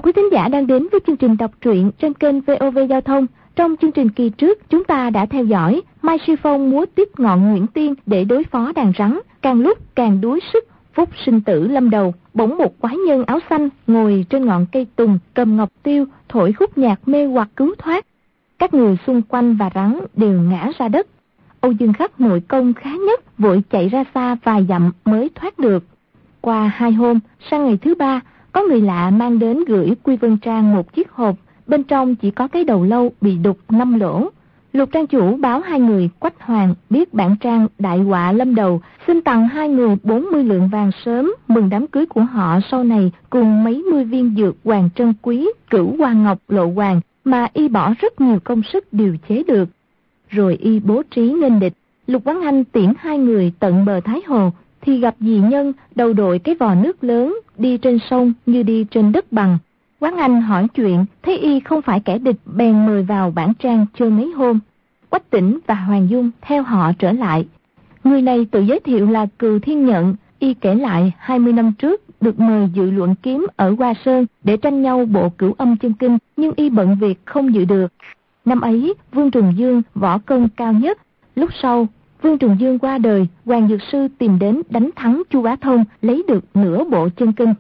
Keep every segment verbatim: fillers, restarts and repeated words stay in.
quý thính giả đang đến với chương trình đọc truyện trên kênh vê o vê Giao thông. Trong chương trình kỳ trước, chúng ta đã theo dõi Mai Sư Phong múa tiếp ngọn Nguyễn Tiên để đối phó đàn rắn, càng lúc càng đuối sức, phút sinh tử lâm đầu. Bỗng một quái nhân áo xanh ngồi trên ngọn cây tùng, cầm ngọc tiêu, thổi khúc nhạc mê hoặc cứu thoát. Các người xung quanh và rắn đều ngã ra đất. Âu Dương Khắc nội công khá nhất, vội chạy ra xa vài dặm mới thoát được. Qua hai hôm, sang ngày thứ ba, có người lạ mang đến gửi Quy Vân Trang một chiếc hộp, bên trong chỉ có cái đầu lâu bị đục năm lỗ. Lục trang chủ báo hai người Quách Hoàng biết bản trang đại họa lâm đầu, xin tặng hai người bốn mươi lượng vàng sớm, mừng đám cưới của họ sau này, cùng mấy mươi viên dược hoàng trân quý, cửu hoa ngọc lộ hoàng mà y bỏ rất nhiều công sức điều chế được. Rồi y bố trí nghênh địch. Lục Quán Anh tiễn hai người tận bờ Thái Hồ, thì gặp dị nhân đầu đội cái vò nước lớn, đi trên sông như đi trên đất bằng. Quán Anh hỏi chuyện, thấy y không phải kẻ địch, bèn mời vào bản trang chơi mấy hôm. Quách Tĩnh và Hoàng Dung theo họ trở lại. Người này tự giới thiệu là Cừu Thiên Nhận. Y kể lại hai mươi năm trước được mời dự luận kiếm ở Hoa Sơn để tranh nhau bộ Cửu Âm Chân Kinh, nhưng y bận việc không dự được. Năm ấy Vương Trùng Dương võ công cao nhất. Lúc sau Vương Trùng Dương qua đời, Hoàng Dược Sư tìm đến đánh thắng Chu Bá Thông, lấy được nửa bộ chân kinh.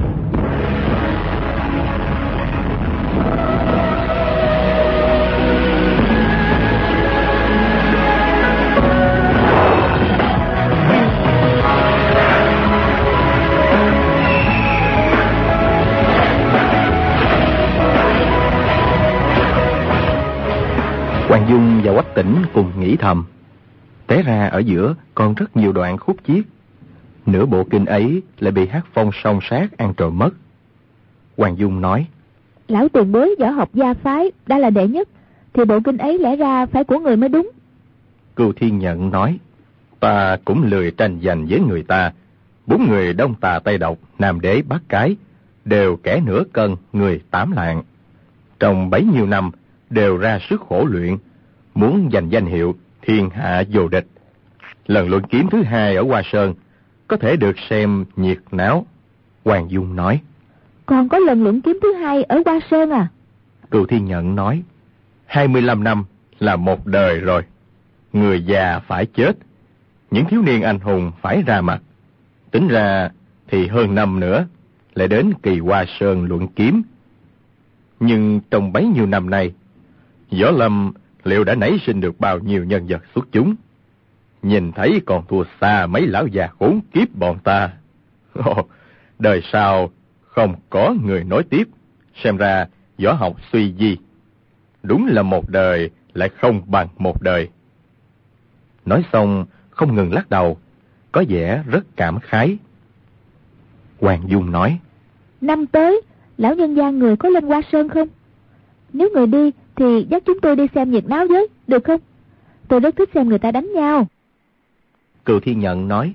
Hoàng Dung và Quách Tĩnh cùng nghĩ thầm, té ra ở giữa còn rất nhiều đoạn khúc chiết, nửa bộ kinh ấy lại bị Hắc Phong song sát ăn trộm mất. Hoàng Dung nói, lão tiền bối võ học gia phái đã là đệ nhất, thì bộ kinh ấy lẽ ra phải của người mới đúng. Cừu Thiên Nhận nói, ta cũng lười tranh giành với người ta. Bốn người Đông Tà Tây Độc, Nam Đế Bắc Cái đều kẻ nửa cân, người tám lạng. Trong bấy nhiêu năm đều ra sức khổ luyện, muốn giành danh hiệu thiên hạ vô địch. Lần luận kiếm thứ hai ở Hoa Sơn có thể được xem nhiệt náo. Hoàng Dung nói, còn có lần luận kiếm thứ hai ở Hoa Sơn à? Cừu Thiên Nhận nói, hai mươi lăm năm là một đời rồi. Người già phải chết, những thiếu niên anh hùng phải ra mặt. Tính ra thì hơn năm nữa lại đến kỳ Hoa Sơn luận kiếm. Nhưng trong bấy nhiêu năm nay, võ lâm liệu đã nảy sinh được bao nhiêu nhân vật xuất chúng? Nhìn thấy còn thua xa mấy lão già khốn kiếp bọn ta. Ồ, đời sau không có người nối tiếp, xem ra võ học suy di. Đúng là một đời lại không bằng một đời. Nói xong không ngừng lắc đầu, có vẻ rất cảm khái. Hoàng Dung nói, năm tới lão nhân gia người có lên Hoa Sơn không? Nếu người đi thì dắt chúng tôi đi xem nhiệt náo với, được không? Tôi rất thích xem người ta đánh nhau. Cừu Thiên Nhận nói,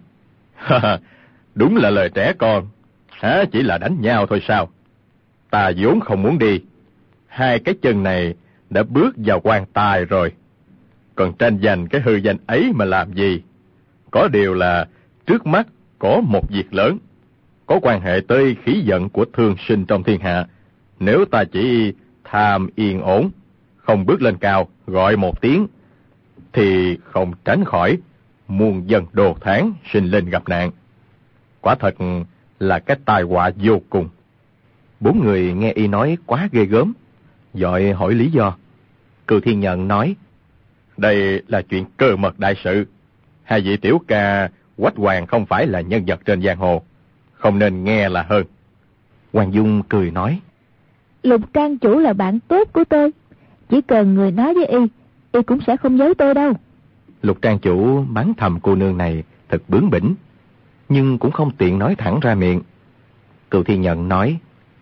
đúng là lời trẻ con, hả, chỉ là đánh nhau thôi sao? Ta vốn không muốn đi, hai cái chân này đã bước vào quan tài rồi, còn tranh giành cái hư danh ấy mà làm gì? Có điều là trước mắt có một việc lớn, có quan hệ tới khí vận của thương sinh trong thiên hạ. Nếu ta chỉ tham yên ổn, không bước lên cao gọi một tiếng, thì không tránh khỏi muôn dân đồ tháng sinh linh gặp nạn. Quả thật là cái tai họa vô cùng. Bốn người nghe y nói quá ghê gớm, vội hỏi lý do. Cừu Thiên Nhận nói, đây là chuyện cơ mật đại sự. Hai vị tiểu ca Quách Hoàng không phải là nhân vật trên giang hồ, không nên nghe là hơn. Hoàng Dung cười nói, Lục trang chủ là bạn tốt của tôi, chỉ cần người nói với y, y cũng sẽ không giấu tôi đâu. Lục trang chủ mắng thầm cô nương này thật bướng bỉnh, nhưng cũng không tiện nói thẳng ra miệng. Cừu Thiên Nhận nói,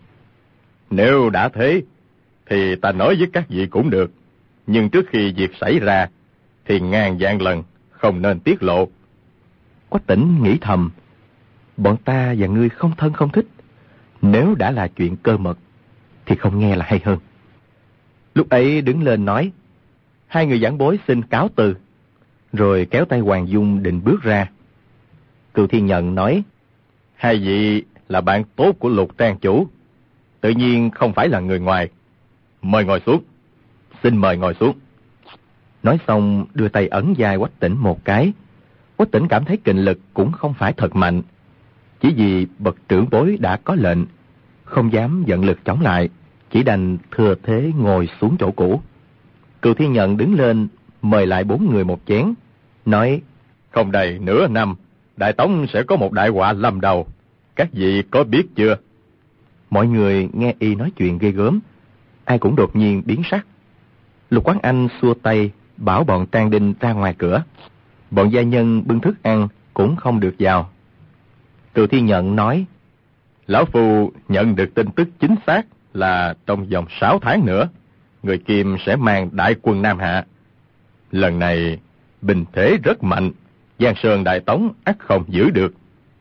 nếu đã thế thì ta nói với các vị cũng được, nhưng trước khi việc xảy ra thì ngàn vạn lần không nên tiết lộ. Quách Tĩnh nghĩ thầm, bọn ta và ngươi không thân không thích, nếu đã là chuyện cơ mật thì không nghe là hay hơn. Lúc ấy đứng lên nói, hai người giảng bối xin cáo từ, rồi kéo tay Hoàng Dung định bước ra. Cừu Thiên Nhận nói, hai vị là bạn tốt của Lục trang chủ, tự nhiên không phải là người ngoài. Mời ngồi xuống. Xin mời ngồi xuống. Nói xong đưa tay ấn vai Quách Tĩnh một cái. Quách Tĩnh cảm thấy kình lực cũng không phải thật mạnh. Chỉ vì bậc trưởng bối đã có lệnh, không dám vận lực chống lại, chỉ đành thừa thế ngồi xuống chỗ cũ. Cừu Thiên Nhận đứng lên mời lại bốn người một chén, nói: không đầy nửa năm, Đại Tống sẽ có một đại họa lâm đầu. Các vị có biết chưa? Mọi người nghe y nói chuyện ghê gớm, ai cũng đột nhiên biến sắc. Lục Quán Anh xua tay bảo bọn Trang Đinh ra ngoài cửa. Bọn gia nhân bưng thức ăn cũng không được vào. Cừu Thiên Nhận nói: lão phu nhận được tin tức chính xác là trong vòng sáu tháng nữa, người Kim sẽ mang đại quân Nam Hạ. Lần này binh thế rất mạnh, Giang Sơn Đại Tống ắt không giữ được.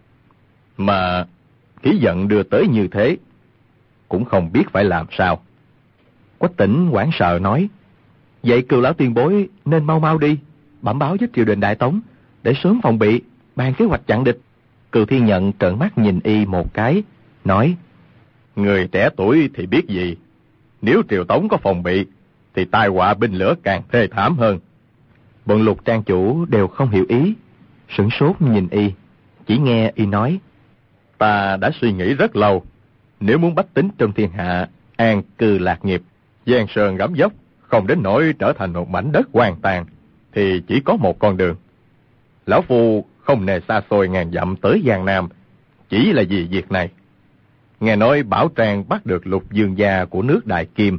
Mà khí vận đưa tới như thế, cũng không biết phải làm sao. Quách Tĩnh hoảng sợ nói: vậy Cừu lão tiền bối nên mau mau đi, bẩm báo với triều đình Đại Tống, để sớm phòng bị, bàn kế hoạch chặn địch. Cừu Thiên Nhận trợn mắt nhìn y một cái, nói: người trẻ tuổi thì biết gì, nếu triều Tống có phòng bị, thì tai họa binh lửa càng thê thảm hơn. Bọn Lục trang chủ đều không hiểu ý, sửng sốt nhìn y, chỉ nghe y nói: ta đã suy nghĩ rất lâu, nếu muốn bách tính trong thiên hạ an cư lạc nghiệp, Giang Sơn gấm dốc, không đến nỗi trở thành một mảnh đất hoang tàn, thì chỉ có một con đường. Lão phu không nề xa xôi ngàn dặm tới Giang Nam, chỉ là vì việc này. Nghe nói Bảo Trang bắt được Lục Dương gia của nước Đại Kim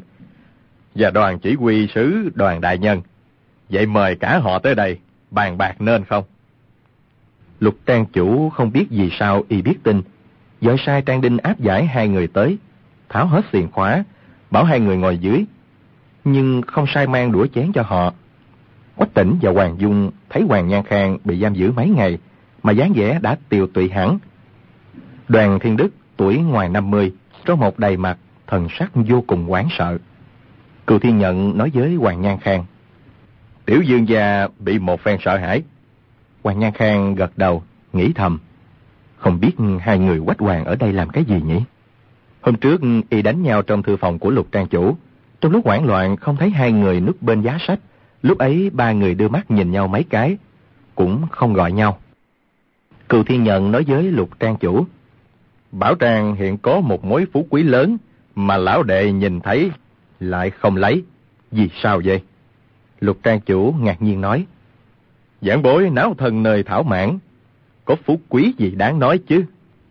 và đoàn chỉ huy sứ Đoàn đại nhân, vậy mời cả họ tới đây bàn bạc nên không? Lục trang chủ không biết vì sao y biết tin, dội sai Trang Đinh áp giải hai người tới, tháo hết xiềng khóa, bảo hai người ngồi dưới, nhưng không sai mang đũa chén cho họ. Quách Tĩnh và Hoàng Dung thấy Hoàng Nhan Khang bị giam giữ mấy ngày mà dáng vẻ đã tiều tụy hẳn. Đoàn Thiên Đức tuổi ngoài năm mươi, có một đầy mặt, thần sắc vô cùng hoảng sợ. Cừu Thiên Nhận nói với Hoàng Nhan Khang: tiểu dương gia bị một phen sợ hãi. Hoàng Nhan Khang gật đầu, nghĩ thầm: không biết hai người Quách Hoàng ở đây làm cái gì nhỉ? Hôm trước y đánh nhau trong thư phòng của Lục trang chủ, trong lúc hoảng loạn không thấy hai người núp bên giá sách. Lúc ấy ba người đưa mắt nhìn nhau mấy cái, cũng không gọi nhau. Cừu Thiên Nhận nói với Lục trang chủ: Bảo Trang hiện có một mối phú quý lớn mà lão đệ nhìn thấy lại không lấy, vì sao vậy? Lục trang chủ ngạc nhiên nói: giảng bối náo thân nơi thảo mãn, có phú quý gì đáng nói chứ?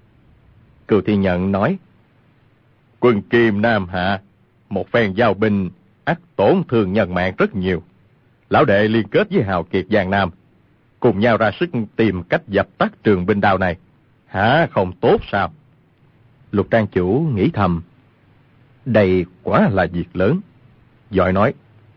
Cừu Thiên Nhận nói: quân Kim Nam Hạ, một phen giao binh ắt tổn thương nhân mạng rất nhiều. Lão đệ liên kết với hào kiệt Giang Nam, cùng nhau ra sức tìm cách dập tắt trường binh đao này, hả không tốt sao? Lục trang chủ nghĩ thầm: đây quả là việc lớn. Vội nói: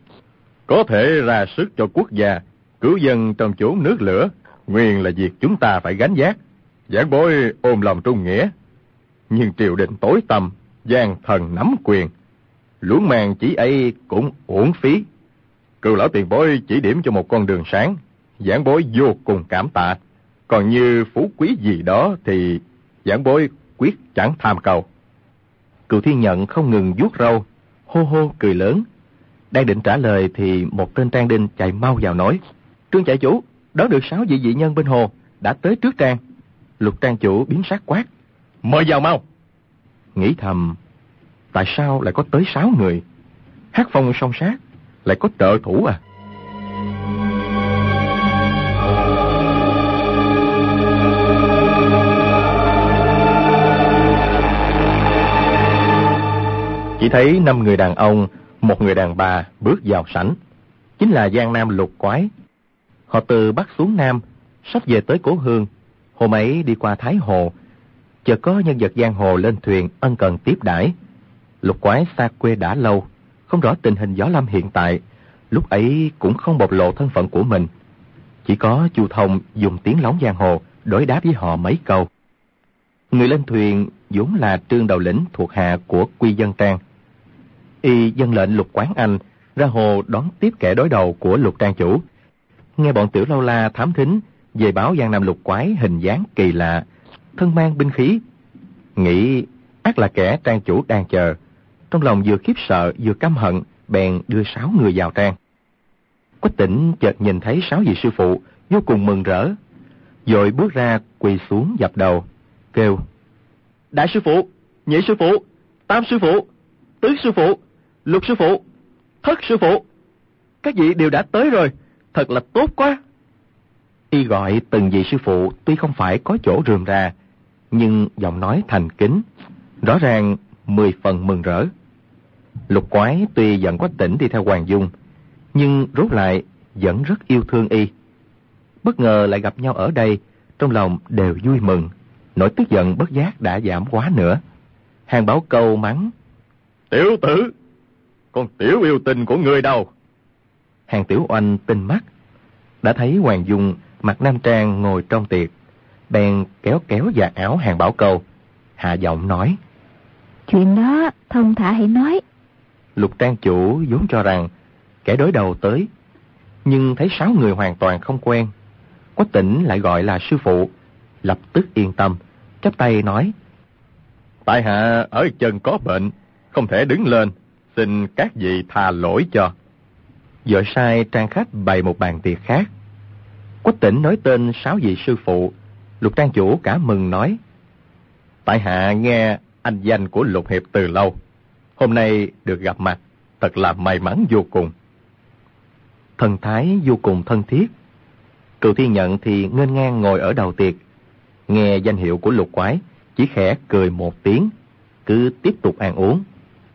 có thể ra sức cho quốc gia, cứu dân trong chốn nước lửa, nguyên là việc chúng ta phải gánh vác. Giảng bối ôm lòng trung nghĩa, nhưng triều đình tối tăm, gian thần nắm quyền, luống màng chỉ ấy cũng uổng phí. Cừu lão tiền bối chỉ điểm cho một con đường sáng, giảng bối vô cùng cảm tạ. Còn như phú quý gì đó thì giảng bối quyết chẳng tham cầu. Cừu Thiên Nhận không ngừng vuốt râu, hô hô cười lớn. Đang định trả lời thì một tên Trang Đinh chạy mau vào nói: Trương trại chủ, đón được sáu vị dị nhân bên hồ, đã tới trước trang. Lục trang chủ biến sắc quát: mời vào mau. Nghĩ thầm: tại sao lại có tới sáu người? Hát phong song sát, lại có trợ thủ à? Chỉ thấy năm người đàn ông, một người đàn bà bước vào sảnh, chính là Giang Nam Lục Quái. Họ từ Bắc xuống Nam, sắp về tới cố hương. Hôm ấy đi qua Thái Hồ, chợt có nhân vật giang hồ lên thuyền ân cần tiếp đãi. Lục Quái xa quê đã lâu, không rõ tình hình võ lâm hiện tại, lúc ấy cũng không bộc lộ thân phận của mình. Chỉ có Chu Thông dùng tiếng lóng giang hồ đối đáp với họ mấy câu. Người lên thuyền vốn là Trương Đầu Lĩnh thuộc hạ của Quy Dân Trang. Y dâng lệnh Lục Quán Anh ra hồ đón tiếp kẻ đối đầu của Lục trang chủ. Nghe bọn tiểu lâu la thám thính về báo Giang Nam Lục Quái hình dáng kỳ lạ, thân mang binh khí, nghĩ ắt là kẻ trang chủ đang chờ. Trong lòng vừa khiếp sợ vừa căm hận, bèn đưa sáu người vào trang. Quách Tĩnh chợt nhìn thấy sáu vị sư phụ, vô cùng mừng rỡ, vội bước ra quỳ xuống dập đầu, kêu: Đại sư phụ, nhị sư phụ, tam sư phụ, tứ sư phụ, lục sư phụ, thất sư phụ, các vị đều đã tới rồi, thật là tốt quá. Y gọi từng vị sư phụ tuy không phải có chỗ rườm rà, nhưng giọng nói thành kính, rõ ràng mười phần mừng rỡ. Lục Quái tuy giận Quách Tĩnh đi theo Hoàng Dung, nhưng rốt lại vẫn rất yêu thương y. Bất ngờ lại gặp nhau ở đây, trong lòng đều vui mừng, nỗi tức giận bất giác đã giảm quá nữa. Hàng Bảo Câu mắng: Tiểu tử, con tiểu yêu tình của người đâu? Hàng Tiểu Oanh tinh mắt, đã thấy Hoàng Dung mặc nam trang ngồi trong tiệc, bèn kéo kéo vạt áo Hàng Bảo Câu, hạ giọng nói: Chuyện đó thông thả hãy nói. Lục trang chủ vốn cho rằng kẻ đối đầu tới, nhưng thấy sáu người hoàn toàn không quen. Quách Tĩnh lại gọi là sư phụ, lập tức yên tâm, chắp tay nói: Tại hạ ở chân có bệnh, không thể đứng lên, xin các vị tha lỗi cho. Vợ sai trang khách bày một bàn tiệc khác. Quách Tĩnh nói tên sáu vị sư phụ. Lục trang chủ cả mừng nói: Tại hạ nghe anh danh của Lục Hiệp từ lâu, hôm nay được gặp mặt, thật là may mắn vô cùng. Thần thái vô cùng thân thiết. Cừu Thiên Nhận thì nghênh ngang ngồi ở đầu tiệc, nghe danh hiệu của Lục Quái, chỉ khẽ cười một tiếng, cứ tiếp tục ăn uống.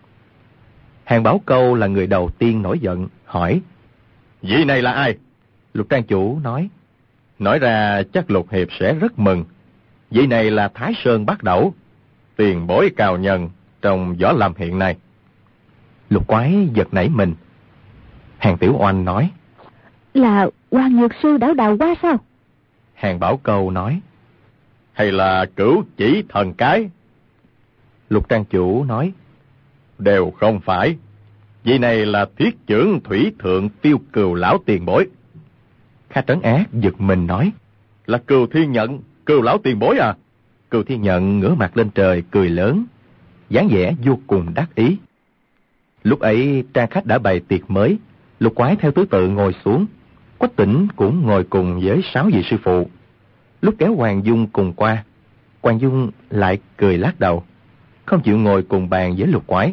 Hàng Bảo Câu là người đầu tiên nổi giận, hỏi: Vị này là ai? Lục trang chủ nói: Nói ra chắc Lục Hiệp sẽ rất mừng. Vị này là Thái Sơn Bát Đẩu, tiền bối cao nhân trong võ lâm hiện nay. Lục Quái giật nảy mình. Hàng Tiểu Oanh nói: Là Hoàng Nhược Sư đảo đào qua sao? Hàng Bảo Câu nói: Hay là Cửu Chỉ Thần Cái? Lục trang chủ nói: Đều không phải. Vị này là Thiết Chưởng Thủy Thượng Tiêu Cừu lão tiền bối. Kha Trấn Ác giật mình nói: Là Cừu Thiên Nhận, Cừu lão tiền bối à? Cừu Thiên Nhận ngửa mặt lên trời cười lớn, dáng vẻ vô cùng đắc ý. Lúc ấy trang khách đã bày tiệc mới. Lục Quái theo thứ tự ngồi xuống, Quách Tĩnh cũng ngồi cùng với sáu vị sư phụ. Lúc kéo Hoàng Dung cùng qua, Hoàng Dung lại cười lắc đầu, không chịu ngồi cùng bàn với Lục Quái.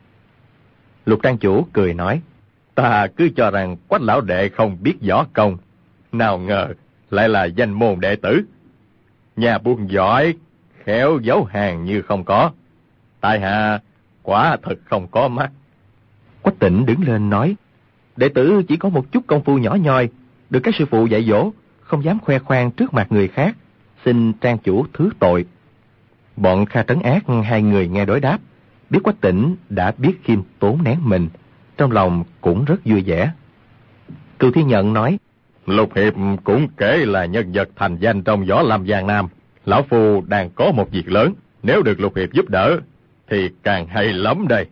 Lục trang chủ cười nói: Ta cứ cho rằng Quách lão đệ không biết võ công, nào ngờ lại là danh môn đệ tử. Nhà buôn giỏi, khéo giấu hàng như không có. Tại hạ quả thật không có mắt. Quách Tĩnh đứng lên nói: Đệ tử chỉ có một chút công phu nhỏ nhoi, được các sư phụ dạy dỗ, không dám khoe khoang trước mặt người khác, xin trang chủ thứ tội. Bọn Kha Trấn Ác hai người nghe đối đáp, biết Quách Tĩnh đã biết khiêm tốn nén mình, trong lòng cũng rất vui vẻ. Cừu Thiên Nhận nói: Lục Hiệp cũng kể là nhân vật thành danh trong võ lâm Giang Nam. Lão phu đang có một việc lớn, nếu được Lục Hiệp giúp đỡ thì càng hay lắm đây.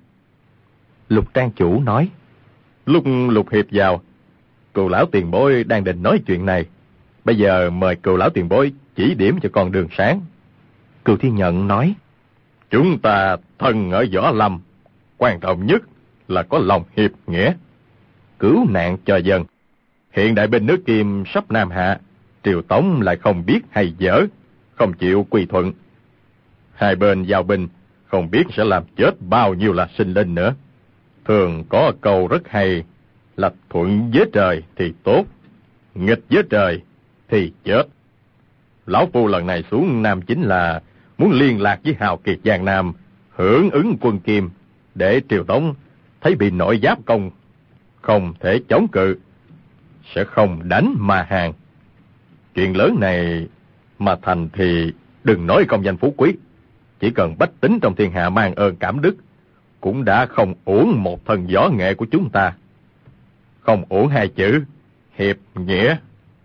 Lục trang chủ nói: Lúc Lục Hiệp vào, Cừu lão tiền bối đang định nói chuyện này. Bây giờ mời Cừu lão tiền bối chỉ điểm cho con đường sáng. Cừu Thiên Nhận nói: Chúng ta thân ở võ lâm, quan trọng nhất là có lòng hiệp nghĩa, cứu nạn cho dân. Hiện đại binh nước Kim sắp Nam hạ, Triều Tống lại không biết hay dở, không chịu quy thuận. Hai bên giao binh, không biết sẽ làm chết bao nhiêu là sinh linh nữa. Thường có câu rất hay là thuận với trời thì tốt, nghịch với trời thì chết. Lão phu lần này xuống Nam chính là muốn liên lạc với hào kiệt Giang Nam, hưởng ứng quân Kim, để Triều Tống thấy bị nội giáp công, không thể chống cự, sẽ không đánh mà hàng. Chuyện lớn này mà thành thì đừng nói công danh phú quý, chỉ cần bách tính trong thiên hạ mang ơn cảm đức, cũng đã không uổng một thần võ nghệ của chúng ta. Không uổng hai chữ hiệp nghĩa.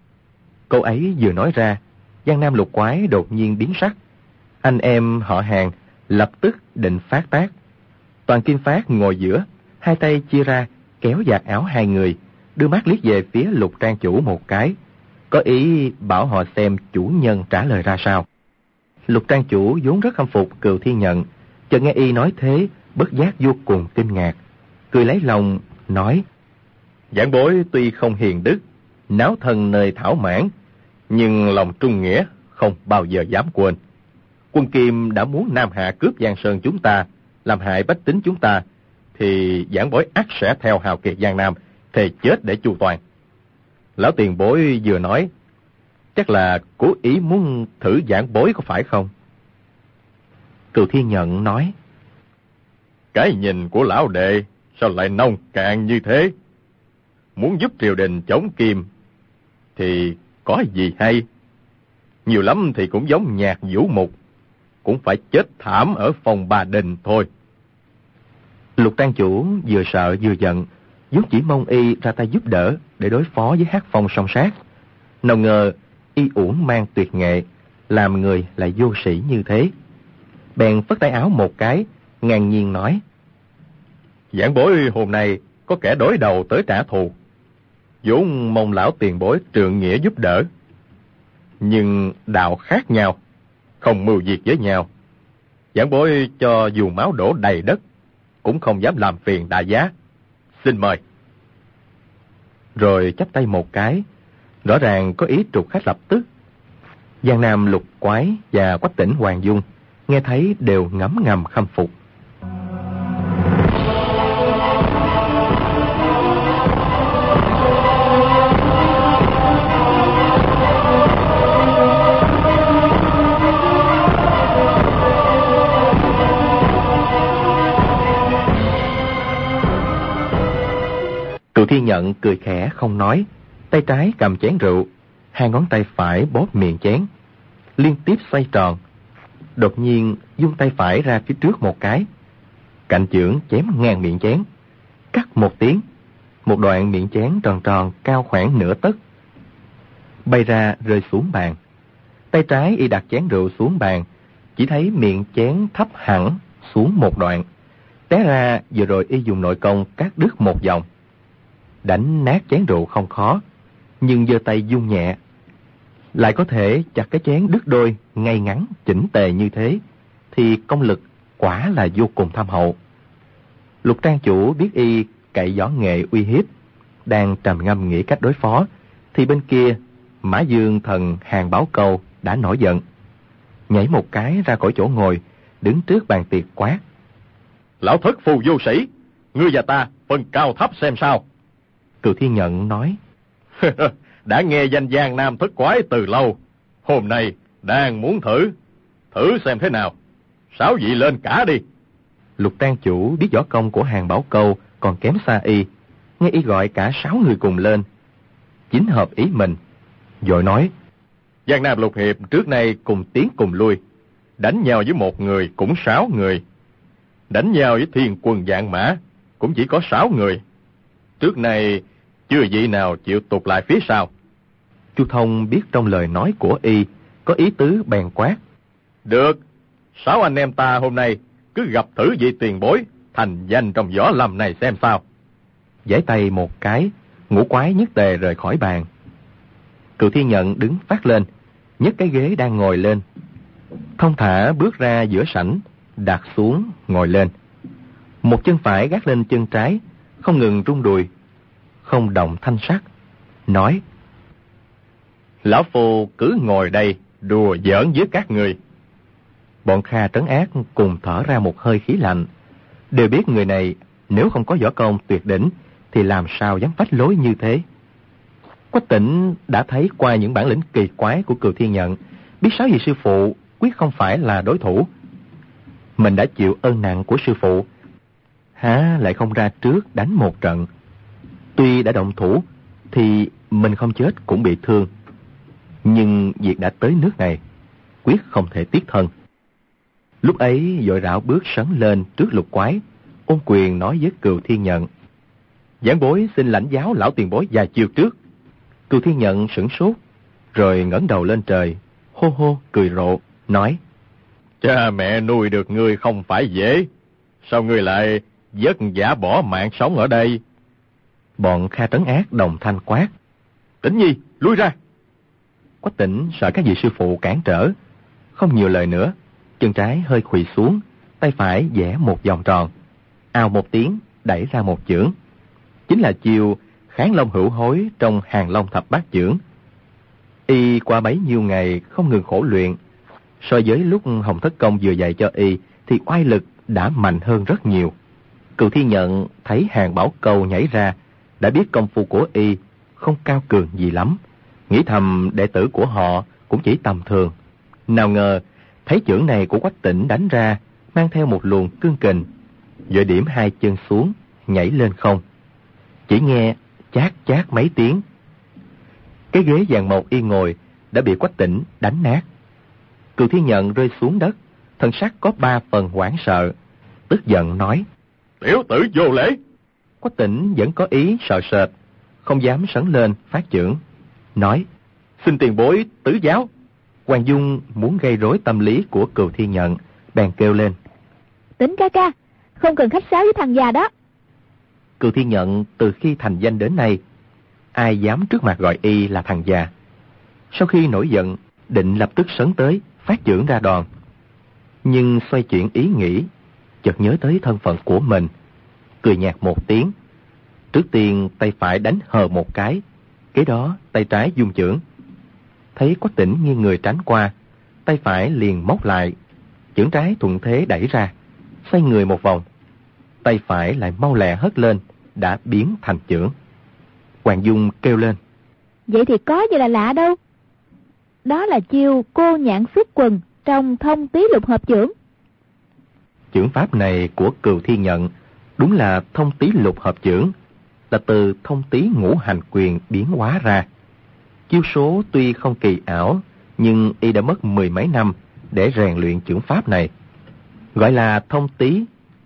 Câu ấy vừa nói ra, Giang Nam Lục Quái đột nhiên biến sắc. Anh em họ Hàng lập tức định phát tác. Toàn Kim Phát ngồi giữa, hai tay chia ra kéo vạt áo hai người, đưa mắt liếc về phía Lục trang chủ một cái, có ý bảo họ xem chủ nhân trả lời ra sao. Lục trang chủ vốn rất khâm phục Cừu Thiên Nhận, Chợt nghe y nói thế, bất giác vô cùng kinh ngạc, cười lấy lòng nói: Giảng bối tuy không hiền đức, náo thân nơi thảo mãn, nhưng lòng trung nghĩa không bao giờ dám quên. Quân Kim đã muốn Nam Hạ cướp Giang Sơn chúng ta, làm hại bách tính chúng ta, thì giảng bối ắt sẽ theo hào kiệt Giang Nam, thề chết để chu toàn. Lão tiền bối vừa nói, chắc là cố ý muốn thử giảng bối có phải không? Cừu Thiên Nhận nói: Cái nhìn của lão đệ sao lại nông cạn như thế? Muốn giúp triều đình chống Kim thì có gì hay? Nhiều lắm thì cũng giống Nhạc Vũ Mục, cũng phải chết thảm ở phòng Bà Đình thôi. Lục Trang chủ vừa sợ vừa giận, vốn chỉ mong y ra tay giúp đỡ để đối phó với Hắc Phong song sát. Nào ngờ y uổng mang tuyệt nghệ, làm người lại vô sĩ như thế. Bèn phất tay áo một cái, ngang nhiên nói: Giảng bối hôm nay có kẻ đối đầu tới trả thù, vốn mong lão tiền bối trượng nghĩa giúp đỡ. Nhưng đạo khác nhau, không mưu việc với nhau. Giảng bối cho dù máu đổ đầy đất, cũng không dám làm phiền đại giá. Xin mời. Rồi chắp tay một cái, rõ ràng có ý trục khách lập tức. Giang Nam Lục Quái và Quách Tỉnh Hoàng Dung nghe thấy đều ngấm ngầm khâm phục. Cừu Thiên Nhận cười khẽ không nói, tay trái cầm chén rượu, hai ngón tay phải bóp miệng chén, liên tiếp xoay tròn. Đột nhiên vung tay phải ra phía trước một cái, cạnh chưởng chém ngang miệng chén, cắt một tiếng, một đoạn miệng chén tròn tròn cao khoảng nửa tấc bay ra rơi xuống bàn. Tay trái y đặt chén rượu xuống bàn, chỉ thấy miệng chén thấp hẳn xuống một đoạn. Té ra vừa rồi y dùng nội công cắt đứt một vòng. Đánh nát chén rượu không khó, nhưng giơ tay vung nhẹ, lại có thể chặt cái chén đứt đôi ngay ngắn chỉnh tề như thế, thì công lực quả là vô cùng thâm hậu. Lục Trang chủ biết y cậy võ nghệ uy hiếp, đang trầm ngâm nghĩ cách đối phó, thì bên kia Mã Dương thần Hàn Bảo Câu đã nổi giận, nhảy một cái ra khỏi chỗ ngồi, đứng trước bàn tiệc quát: Lão thất phù vô sĩ, ngươi và ta phân cao thấp xem sao. Cừu Thiên Nhận nói: Đã nghe danh Giang Nam thất quái từ lâu, hôm nay đang muốn thử, thử xem thế nào. Sáu vị lên cả đi. Lục Trang chủ biết võ công của Hàn Bảo Câu còn kém xa y, nghe y gọi cả sáu người cùng lên, chính hợp ý mình, vội nói: Giang Nam Lục Hiệp trước nay cùng tiến cùng lui, đánh nhau với một người cũng sáu người, đánh nhau với thiên quân vạn mã cũng chỉ có sáu người. Trước nay chưa vị nào chịu tụt lại phía sau. Chu Thông biết trong lời nói của y có ý tứ, bèn quát: Được, sáu anh em ta hôm nay cứ gặp thử vị tiền bối thành danh trong võ lâm này xem sao. Giãy tay một cái, ngũ quái nhất tề rời khỏi bàn. Cừu Thiên Nhận đứng phát lên, nhấc cái ghế đang ngồi lên, thông thả bước ra giữa sảnh, đặt xuống ngồi lên. Một chân phải gác lên chân trái, không ngừng rung đùi, không động thanh sắc, nói: Lão phu cứ ngồi đây đùa giỡn với các người. Bọn Kha Trấn Ác cùng thở ra một hơi khí lạnh, đều biết người này nếu không có võ công tuyệt đỉnh thì làm sao dám phách lối như thế. Quách Tỉnh đã thấy qua những bản lĩnh kỳ quái của Cừu Thiên Nhận, biết sáu vị sư phụ quyết không phải là đối thủ. Mình đã chịu ơn nặng của sư phụ, há lại không ra trước đánh một trận. Tuy đã động thủ thì mình không chết cũng bị thương, nhưng việc đã tới nước này, quyết không thể tiếc thân. Lúc ấy vội rảo bước sấn lên trước Lục Quái, ôm quyền nói với Cừu Thiên Nhận: Giảng bối xin lãnh giáo lão tiền bối vài chiều trước. Cừu Thiên Nhận sửng sốt, rồi ngẩng đầu lên trời, hô hô cười rộ, nói: Cha mẹ nuôi được ngươi không phải dễ, sao ngươi lại vất vả bỏ mạng sống ở đây? Bọn Kha Trấn Ác đồng thanh quát: Tĩnh Nhi, lui ra! Quách Tỉnh sợ các vị sư phụ cản trở, không nhiều lời nữa, chân trái hơi khuỵu xuống, tay phải vẽ một vòng tròn, ào một tiếng đẩy ra một chưởng. Chính là chiêu kháng long hữu hối trong Hàng Long thập bát chưởng. Y qua bấy nhiêu ngày không ngừng khổ luyện, so với lúc Hồng Thất Công vừa dạy cho y thì oai lực đã mạnh hơn rất nhiều. Cừu Thiên Nhận thấy Hàng Bảo Câu nhảy ra, đã biết công phu của y không cao cường gì lắm, nghĩ thầm đệ tử của họ cũng chỉ tầm thường. Nào ngờ thấy chưởng này của Quách Tĩnh đánh ra mang theo một luồng cương kình, vội điểm hai chân xuống nhảy lên không. Chỉ nghe chát chát mấy tiếng, cái ghế vàng mộc y ngồi đã bị Quách Tĩnh đánh nát. Cừu Thiên Nhận rơi xuống đất, thần sắc có ba phần hoảng sợ, tức giận nói: Tiểu tử vô lễ! Quách Tĩnh vẫn có ý sợ sệt, không dám sấn lên phát chưởng, nói: Xin tiền bối tứ giáo. Hoàng Dung muốn gây rối tâm lý của Cừu Thiên Nhận, bèn kêu lên: Tĩnh ca ca, không cần khách sáo với thằng già đó. Cừu Thiên Nhận từ khi thành danh đến nay, ai dám trước mặt gọi y là thằng già. Sau khi nổi giận, định lập tức sấn tới phát chưởng ra đòn, nhưng xoay chuyển ý nghĩ, chợt nhớ tới thân phận của mình, cười nhạt một tiếng. Trước tiên tay phải đánh hờ một cái, kế đó tay trái dung chưởng. Thấy Quách Tĩnh nghiêng người tránh qua, tay phải liền móc lại, chưởng trái thuận thế đẩy ra, xoay người một vòng, tay phải lại mau lẹ hất lên, đã biến thành chưởng. Hoàng Dung kêu lên: Vậy thì có gì là lạ đâu. Đó là chiêu cô nhãn xuất quần trong Thông Tý Lục Hợp chưởng. Chưởng pháp này của Cừu Thiên Nhận đúng là Thông Tý Lục Hợp chưởng, là từ Thông Tý Ngũ Hành Quyền biến hóa ra. Chiêu số tuy không kỳ ảo, nhưng y đã mất mười mấy năm để rèn luyện chưởng pháp này. Gọi là thông tý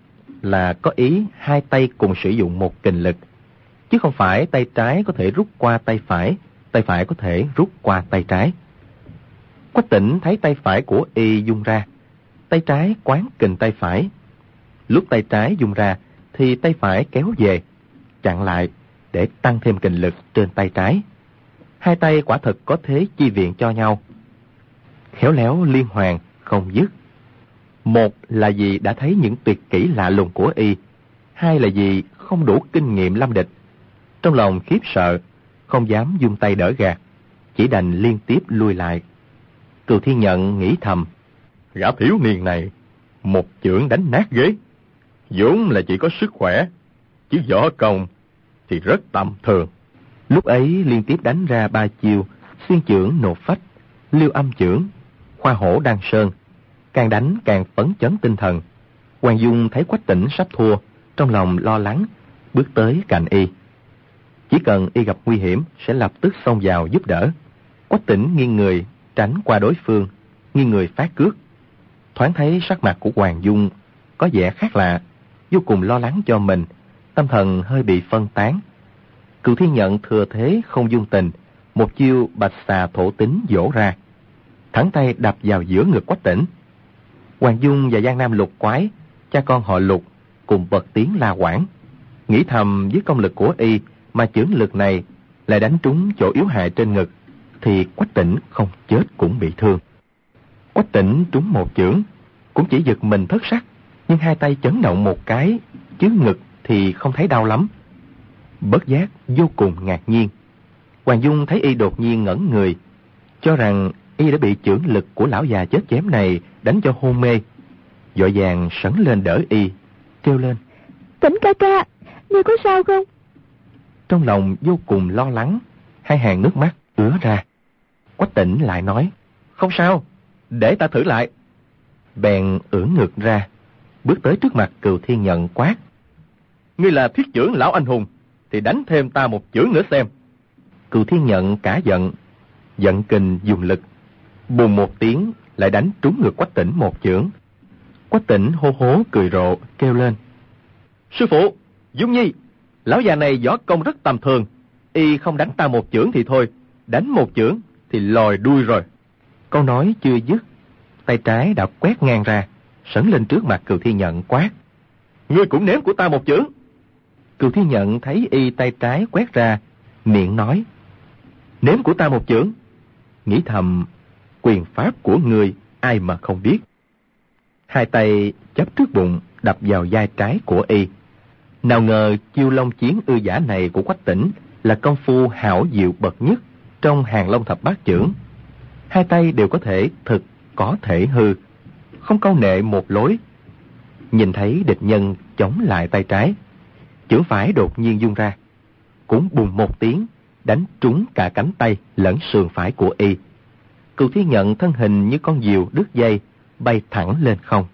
là có ý hai tay cùng sử dụng một kình lực, chứ không phải tay trái có thể rút qua tay phải, tay phải có thể rút qua tay trái. Quách Tĩnh thấy tay phải của y dung ra, tay trái quán kình tay phải. Lúc tay trái dung ra thì tay phải kéo về, chặn lại để tăng thêm kình lực trên tay trái. Hai tay quả thực có thế chi viện cho nhau, khéo léo liên hoàn không dứt. Một là vì đã thấy những tuyệt kỹ lạ lùng của y, hai là vì không đủ kinh nghiệm lâm địch. Trong lòng khiếp sợ, không dám dung tay đỡ gạt, chỉ đành liên tiếp lui lại. Cừu Thiên Nhận nghĩ thầm: Gã thiếu niên này một chưởng đánh nát ghế, vốn là chỉ có sức khỏe, chứ võ công thì rất tầm thường. Lúc ấy liên tiếp đánh ra ba chiêu xuyên chưởng nột phách, liêu âm chưởng, khoa hổ đan sơn, càng đánh càng phấn chấn tinh thần. Hoàng Dung thấy Quách Tĩnh sắp thua, trong lòng lo lắng, bước tới cạnh y. Chỉ cần y gặp nguy hiểm sẽ lập tức xông vào giúp đỡ. Quách Tĩnh nghiêng người tránh qua đối phương, nghiêng người phát cước. Thoáng thấy sắc mặt của Hoàng Dung có vẻ khác lạ, vô cùng lo lắng cho mình, tâm thần hơi bị phân tán. Cừu Thiên Nhận thừa thế không dung tình, một chiêu bạch xà thổ tính vỗ ra, thẳng tay đập vào giữa ngực Quách Tĩnh. Hoàng Dung và Giang Nam Lục Quái, cha con họ Lục, cùng bật tiếng la quảng, nghĩ thầm với công lực của y mà chưởng lực này lại đánh trúng chỗ yếu hại trên ngực, thì Quách Tĩnh không chết cũng bị thương. Quách Tĩnh trúng một chưởng cũng chỉ giật mình thất sắc, nhưng hai tay chấn động một cái, chứ ngực thì không thấy đau lắm. Bất giác vô cùng ngạc nhiên. Hoàng Dung thấy y đột nhiên ngẩn người, cho rằng y đã bị chưởng lực của lão già chết chém này đánh cho hôn mê, vội vàng sấn lên đỡ y, kêu lên: Tĩnh ca ca, ngươi có sao không? Trong lòng vô cùng lo lắng, hai hàng nước mắt ứa ra. Quách Tĩnh lại nói: Không sao, để ta thử lại. Bèn ưỡn ngực ra, bước tới trước mặt Cừu Thiên Nhận quát: Ngươi là thiết chưởng lão anh hùng, thì đánh thêm ta một chưởng nữa xem. Cừu Thiên Nhận cả giận, giận kình dùng lực, bùng một tiếng lại đánh trúng ngực Quách Tĩnh một chưởng. Quách Tĩnh hô hố cười rộ, kêu lên: Sư phụ, Dung Nhi, lão già này võ công rất tầm thường, y không đánh ta một chưởng thì thôi, đánh một chưởng thì lòi đuôi rồi. Câu nói chưa dứt, tay trái đã quét ngang ra, sấn lên trước mặt Cừu Thiên Nhận quát: Ngươi cũng nếm của ta một chưởng. Cừu Thiên Nhận thấy y tay trái quét ra, miệng nói: Nếm của ta một chưởng. Nghĩ thầm, quyền pháp của ngươi ai mà không biết. Hai tay chấp trước bụng đập vào vai trái của y. Nào ngờ chiêu long chiến ư giả này của Quách Tĩnh là công phu hảo diệu bậc nhất trong hàng long thập bát chưởng. Hai tay đều có thể thực, có thể hư, không câu nệ một lối. Nhìn thấy địch nhân chống lại tay trái, chưởng phải đột nhiên vung ra, cũng bùng một tiếng đánh trúng cả cánh tay lẫn sườn phải của y. Cửu Thiên Nhận thân hình như con diều đứt dây, bay thẳng lên không.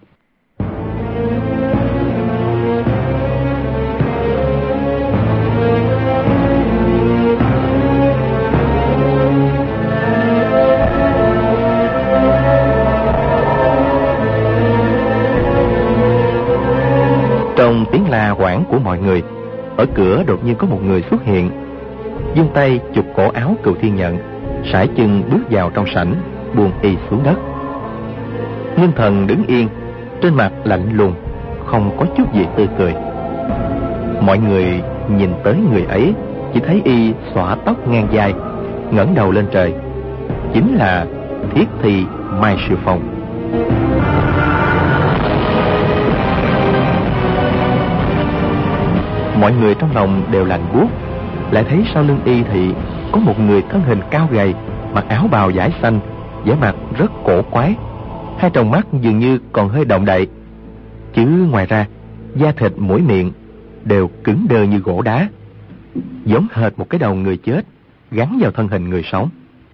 Trong tiếng la hoảng của mọi người, ở cửa đột nhiên có một người xuất hiện, giương tay chụp cổ áo Cửu Thiên Nhận, sải chân bước vào trong sảnh, buông y xuống đất. Ngưng Thần đứng yên, trên mặt lạnh lùng, không có chút gì tươi cười. Mọi người nhìn tới người ấy, chỉ thấy y xõa tóc ngang vai, ngẩng đầu lên trời, chính là Thiết Thi Mai Sư Phong. Mọi người trong lòng đều lạnh buốt, lại thấy sau lưng y thì có một người thân hình cao gầy, mặc áo bào vải xanh, vẻ mặt rất cổ quái, hai tròng mắt dường như còn hơi động đậy, chứ ngoài ra da thịt mũi miệng đều cứng đơ như gỗ đá, giống hệt một cái đầu người chết gắn vào thân hình người sống,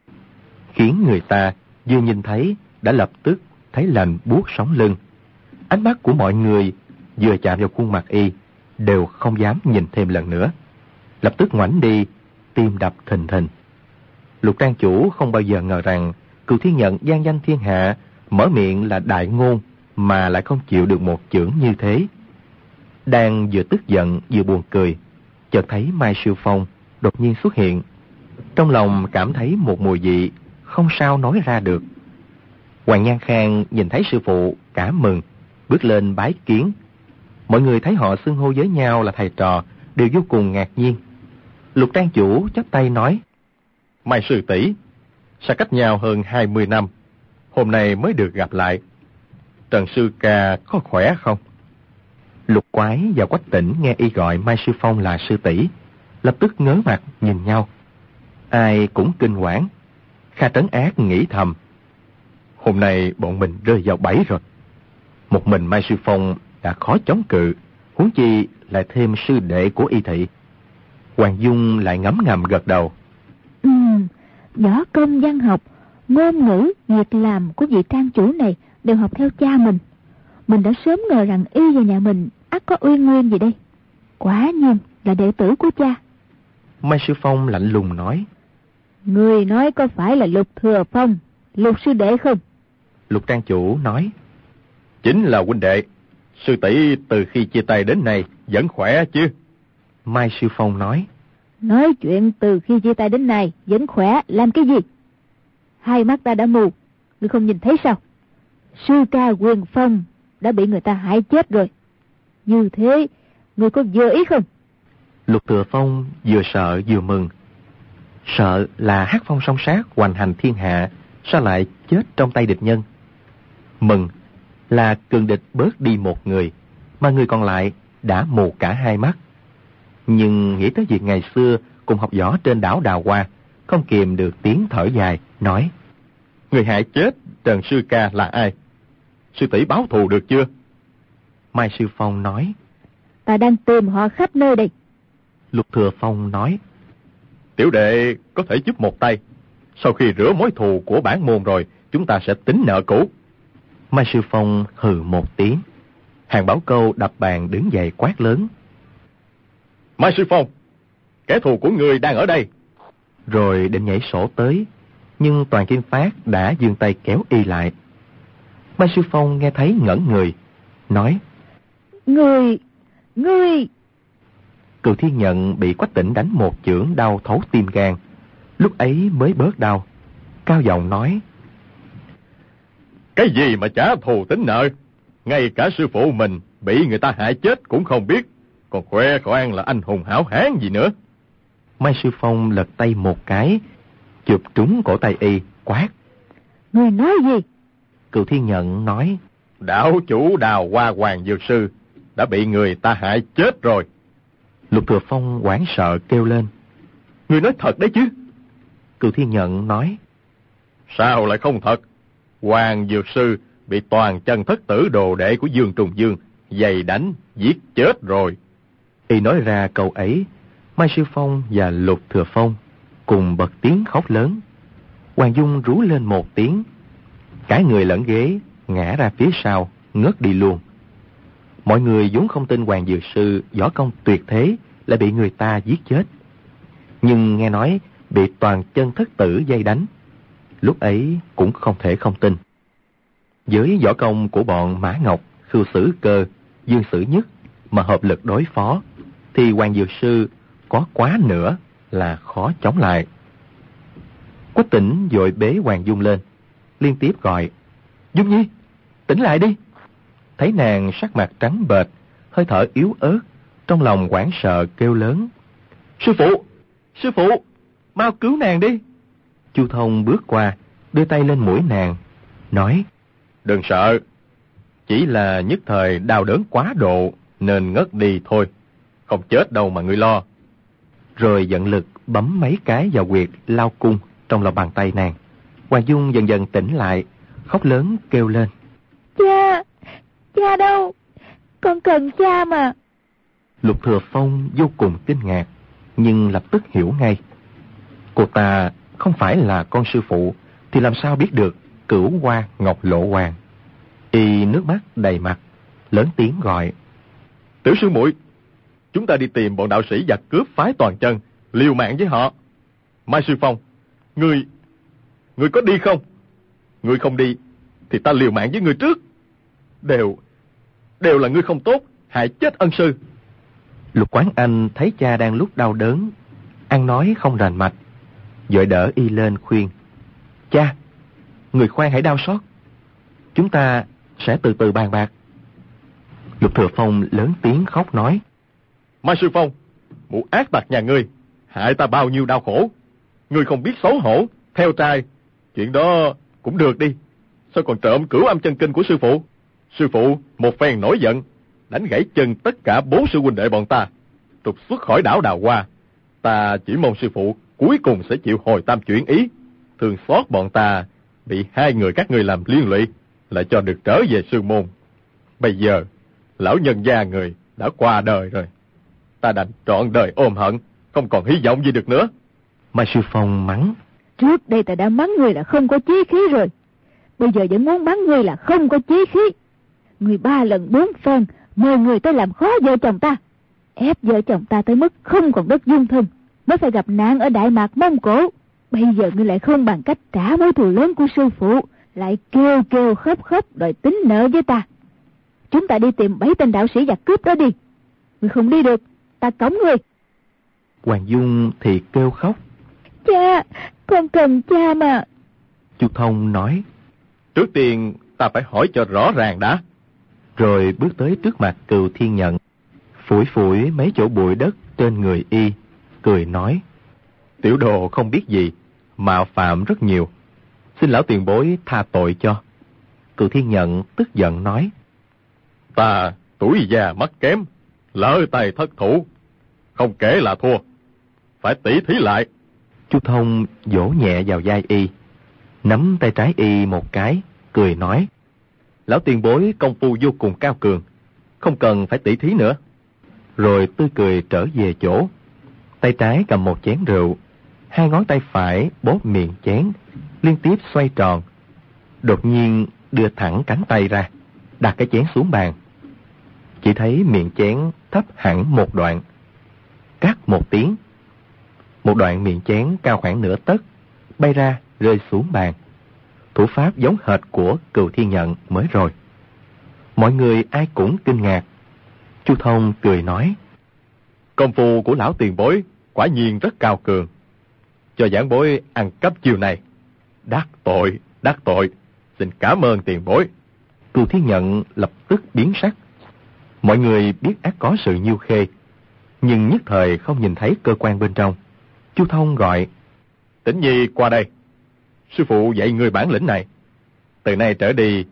khiến người ta vừa nhìn thấy đã lập tức thấy lạnh buốt sống lưng. Ánh mắt của mọi người vừa chạm vào khuôn mặt y đều không dám nhìn thêm lần nữa, lập tức ngoảnh đi, tim đập thình thình. Lục Trang chủ không bao giờ ngờ rằng Cửu Thiên Nhận vang danh thiên hạ, mở miệng là đại ngôn mà lại không chịu được một chưởng như thế. Đang vừa tức giận vừa buồn cười, chợt thấy Mai Sư Phong đột nhiên xuất hiện, trong lòng cảm thấy một mùi vị không sao nói ra được. Hoàng Nhan Khang nhìn thấy sư phụ cả mừng, bước lên bái kiến. Mọi người thấy họ xưng hô với nhau là thầy trò đều vô cùng ngạc nhiên. Lục Trang chủ chắp tay nói: Mai sư tỷ, xa cách nhau hơn hai mươi năm, hôm nay mới được gặp lại. Trần sư ca có khỏe không? Lục Quái và Quách Tĩnh nghe y gọi Mai Sư Phong là sư tỷ, lập tức ngớ mặt nhìn nhau, ai cũng kinh hoảng. Kha Trấn Ác nghĩ thầm: hôm nay bọn mình rơi vào bẫy rồi. Một mình Mai Sư Phong đã khó chống cự, huống chi lại thêm sư đệ của y thị. Hoàng Dung lại ngấm ngầm gật đầu: Ừ, võ công văn học, ngôn ngữ, việc làm của vị trang chủ này đều học theo cha mình. Mình đã sớm ngờ rằng y và nhà mình ắt có uyên nguyên gì đây. Quả nhiên là đệ tử của cha. Mai Sư Phong lạnh lùng nói: Người nói có phải là Lục Thừa Phong, Lục sư đệ không? Lục Trang chủ nói: Chính là huynh đệ. Sư tỷ từ khi chia tay đến nay vẫn khỏe chứ? Mai Sư Phong nói: Nói chuyện từ khi chia tay đến nay vẫn khỏe làm cái gì? Hai mắt ta đã mù, ngươi không nhìn thấy sao? Sư ca Quyền Phong đã bị người ta hại chết rồi. Như thế, ngươi có vừa ý không? Lục Thừa Phong vừa sợ vừa mừng. Sợ là Hắc Phong song sát hoành hành thiên hạ, sao lại chết trong tay địch nhân? Mừng là cường địch bớt đi một người, mà người còn lại đã mù cả hai mắt. Nhưng nghĩ tới việc ngày xưa cùng học võ trên đảo Đào Hoa, không kìm được tiếng thở dài, nói: Người hại chết Trần sư ca là ai? Sư tỷ báo thù được chưa? Mai Sư Phong nói: Ta đang tìm họ khắp nơi đây. Lục Thừa Phong nói: Tiểu đệ có thể giúp một tay. Sau khi rửa mối thù của bản môn rồi, chúng ta sẽ tính nợ cũ. Mai Sư Phong hừ một tiếng. Hàng Bảo Câu đập bàn đứng dậy quát lớn: Mai Sư Phong, kẻ thù của người đang ở đây. Rồi định nhảy sổ tới, nhưng Toàn Kim Phát đã giương tay kéo y lại. Mai Sư Phong nghe thấy ngẩn người, nói: Ngươi, ngươi... Cửu Thiên Nhận bị Quách Tĩnh đánh một chưởng đau thấu tim gan, lúc ấy mới bớt đau, cao giọng nói: Cái gì mà trả thù tính nợ? Ngay cả sư phụ mình bị người ta hại chết cũng không biết, còn khoe khoang là anh hùng hảo hán gì nữa. Mai Sư Phong lật tay một cái, chụp trúng cổ tay y, quát: Người nói gì? Cửu Thiên Nhận nói: Đảo chủ Đào Hoa Hoàng Dược Sư đã bị người ta hại chết rồi. Lục Thừa Phong hoảng sợ kêu lên. Ngươi nói thật đấy chứ? Cửu Thiên Nhận nói. Sao lại không thật? Hoàng Dược Sư bị toàn chân thất tử đồ đệ của Dương Trùng Dương giày đánh, giết chết rồi. Y nói ra câu ấy, Mai Sư Phong và Lục Thừa Phong cùng bật tiếng khóc lớn. Hoàng Dung rú lên một tiếng, cả người lẫn ghế ngã ra phía sau, ngất đi luôn. Mọi người vốn không tin Hoàng Dược Sư võ công tuyệt thế lại bị người ta giết chết, nhưng nghe nói bị toàn chân thất tử dây đánh, lúc ấy cũng không thể không tin. Với võ công của bọn Mã Ngọc, Khưu Sử Cơ, Dương Sử Nhất mà hợp lực đối phó, thì Hoàng Dược Sư có quá nữa là khó chống lại. Quách Tĩnh vội bế Hoàng Dung lên, liên tiếp gọi: Dung Nhi, tỉnh lại đi. Thấy nàng sắc mặt trắng bệch, hơi thở yếu ớt, trong lòng hoảng sợ kêu lớn: Sư phụ, sư phụ, mau cứu nàng đi. Chu Thông bước qua, đưa tay lên mũi nàng, nói: Đừng sợ, chỉ là nhất thời đau đớn quá độ nên ngất đi thôi, không chết đâu mà ngươi lo. Rồi giận lực bấm mấy cái vào huyệt lao cung trong lòng bàn tay nàng. Hoàng Dung dần dần tỉnh lại, khóc lớn kêu lên: Cha, cha đâu? Con cần cha mà. Lục Thừa Phong vô cùng kinh ngạc, nhưng lập tức hiểu ngay. Cô ta không phải là con sư phụ thì làm sao biết được Cửu Hoa Ngọc Lộ Hoàng. Y nước mắt đầy mặt, lớn tiếng gọi: Tiểu sư muội, chúng ta đi tìm bọn đạo sĩ giặc cướp phái toàn chân, liều mạng với họ. Mai Sư Phong, ngươi, ngươi có đi không? Ngươi không đi thì ta liều mạng với ngươi trước. Đều, đều là ngươi không tốt, hại chết ân sư. Lục Quán Anh thấy cha đang lúc đau đớn, ăn nói không rành mạch, vội đỡ y lên khuyên: Cha, người khoan hãy đau xót, chúng ta sẽ từ từ bàn bạc. Lục Thừa Phong lớn tiếng khóc nói: Mai Sư Phong, mụ ác tặc nhà ngươi hại ta bao nhiêu đau khổ, ngươi không biết xấu hổ, theo trai, chuyện đó cũng được đi, sao còn trộm Cửu Âm Chân Kinh của sư phụ? Sư phụ một phen nổi giận, đánh gãy chân tất cả bốn sư huynh đệ bọn ta, trục xuất khỏi đảo Đào Hoa. Ta chỉ mong sư phụ cuối cùng sẽ chịu hồi tam chuyển ý, thương xót bọn ta bị hai người các ngươi làm liên lụy, lại cho được trở về sư môn. Bây giờ lão nhân gia người đã qua đời rồi, ta đành trọn đời ôm hận, không còn hy vọng gì được nữa. Mai Sư Phong mắng: Trước đây ta đã mắng ngươi là không có chí khí rồi, bây giờ vẫn muốn mắng ngươi là không có chí khí. Ngươi ba lần bốn phen mời người tới làm khó vợ chồng ta, ép vợ chồng ta tới mức không còn đất dung thân, mới phải gặp nạn ở Đại Mạc Mông Cổ. Bây giờ ngươi lại không bằng cách trả mối thù lớn của sư phụ, lại kêu kêu khóc khóc đòi tính nợ với ta. Chúng ta đi tìm bảy tên đạo sĩ giặc cướp đó đi. Ngươi không đi được, ta cõng ngươi. Hoàng Dung thì kêu khóc: Cha, con cần cha mà. Chu Thông nói: Trước tiên ta phải hỏi cho rõ ràng đã. Rồi bước tới trước mặt Cừu Thiên Nhận, phủi phủi mấy chỗ bụi đất trên người y, cười nói: Tiểu đồ không biết gì, mạo phạm rất nhiều, xin lão tiền bối tha tội cho. Cừu Thiên Nhận tức giận nói: Ta tuổi già mắt kém, lỡ tay thất thủ, không kể là thua, phải tỉ thí lại. Chu Thông vỗ nhẹ vào vai y, nắm tay trái y một cái, cười nói: Lão tiền bối công phu vô cùng cao cường, không cần phải tỉ thí nữa. Rồi tươi cười trở về chỗ, tay trái cầm một chén rượu, hai ngón tay phải bóp miệng chén, liên tiếp xoay tròn. Đột nhiên đưa thẳng cánh tay ra, đặt cái chén xuống bàn. Chỉ thấy miệng chén thấp hẳn một đoạn, cắt một tiếng, một đoạn miệng chén cao khoảng nửa tấc bay ra rơi xuống bàn. Thủ pháp giống hệt của Cừu Thiên Nhận mới rồi. Mọi người ai cũng kinh ngạc. Chu Thông cười nói: Công phu của lão tiền bối quả nhiên rất cao cường, cho giảng bối ăn cắp chiều này. Đắc tội, đắc tội, xin cảm ơn tiền bối. Cừu Thiên Nhận lập tức biến sắc. Mọi người biết ắt có sự nhiêu khê, nhưng nhất thời không nhìn thấy cơ quan bên trong. Chu Thông gọi: Tĩnh Nhi qua đây, sư phụ dạy người bản lĩnh này. Từ nay trở đi,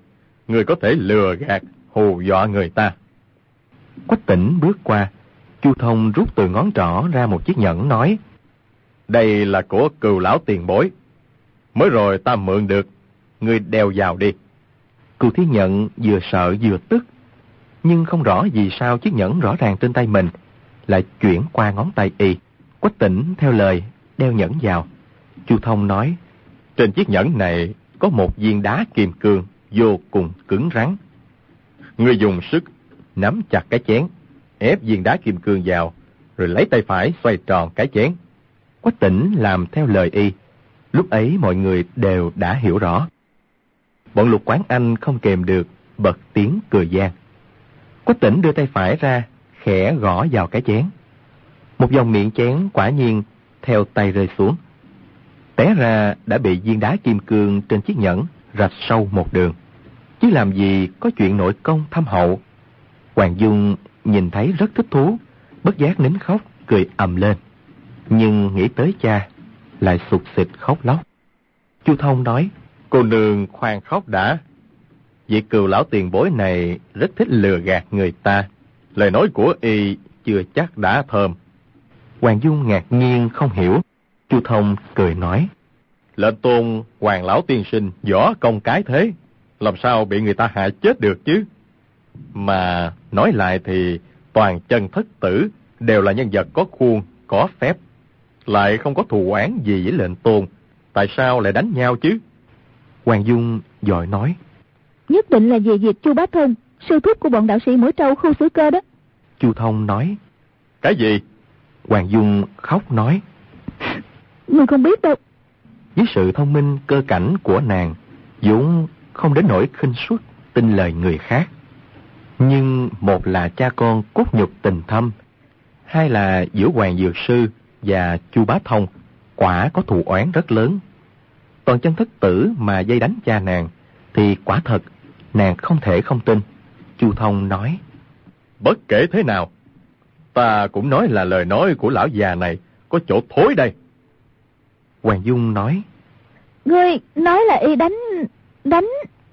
Người có thể lừa gạt, hù dọa người ta. Quách Tỉnh bước qua. Chu Thông rút từ ngón trỏ ra một chiếc nhẫn nói: Đây là của Cừu lão tiền bối. Mới rồi ta mượn được, ngươi đeo vào đi. Cừu Thiên Nhận vừa sợ vừa tức, nhưng không rõ vì sao chiếc nhẫn rõ ràng trên tay mình lại chuyển qua ngón tay y. Quách Tỉnh theo lời đeo nhẫn vào. Chu Thông nói: Trên chiếc nhẫn này có một viên đá kim cương vô cùng cứng rắn. Ngươi dùng sức nắm chặt cái chén, ép viên đá kim cương vào, rồi lấy tay phải xoay tròn cái chén. Quách Tỉnh làm theo lời y. Lúc ấy mọi người đều đã hiểu rõ. Bọn Lục Quán Anh không kèm được, bật tiếng cười gian. Quách Tỉnh đưa tay phải ra, khẽ gõ vào cái chén. Một dòng miệng chén quả nhiên theo tay rơi xuống. Té ra đã bị viên đá kim cương trên chiếc nhẫn rạch sâu một đường. Chứ làm gì có chuyện nội công thâm hậu. Hoàng Dung nhìn thấy rất thích thú, bất giác nín khóc, cười ầm lên. Nhưng nghĩ tới cha, lại sụt sịt khóc lóc. Chu Thông nói: Cô nương khoan khóc đã. Vị Cừu lão tiền bối này rất thích lừa gạt người ta. Lời nói của y chưa chắc đã thơm. Hoàng Dung ngạc nhiên không hiểu. Chu Thông cười nói: Lệnh tôn Hoàng lão tiên sinh võ công cái thế, làm sao bị người ta hại chết được chứ? Mà nói lại thì toàn chân thất tử đều là nhân vật có khuôn, có phép, lại không có thù oán gì với lệnh tôn, tại sao lại đánh nhau chứ? Hoàng Dung vội nói: Nhất định là về việc Chu Bá Thông, sư thúc của bọn đạo sĩ Mũi Trâu Khu Xử Cơ đó. Chu Thông nói: Cái gì? Hoàng Dung khóc nói: Người không biết đâu. Với sự thông minh cơ cảnh của nàng, vốn không đến nỗi khinh suất tin lời người khác. Nhưng một là cha con cốt nhục tình thâm, hai là giữa Hoàng Dược Sư và Chu Bá Thông quả có thù oán rất lớn. Toàn chân thất tử mà dây đánh cha nàng thì quả thật nàng không thể không tin. Chu Thông nói: Bất kể thế nào, ta cũng nói là lời nói của lão già này có chỗ thối đây. Hoàng Dung nói: Ngươi nói là y đánh... đánh...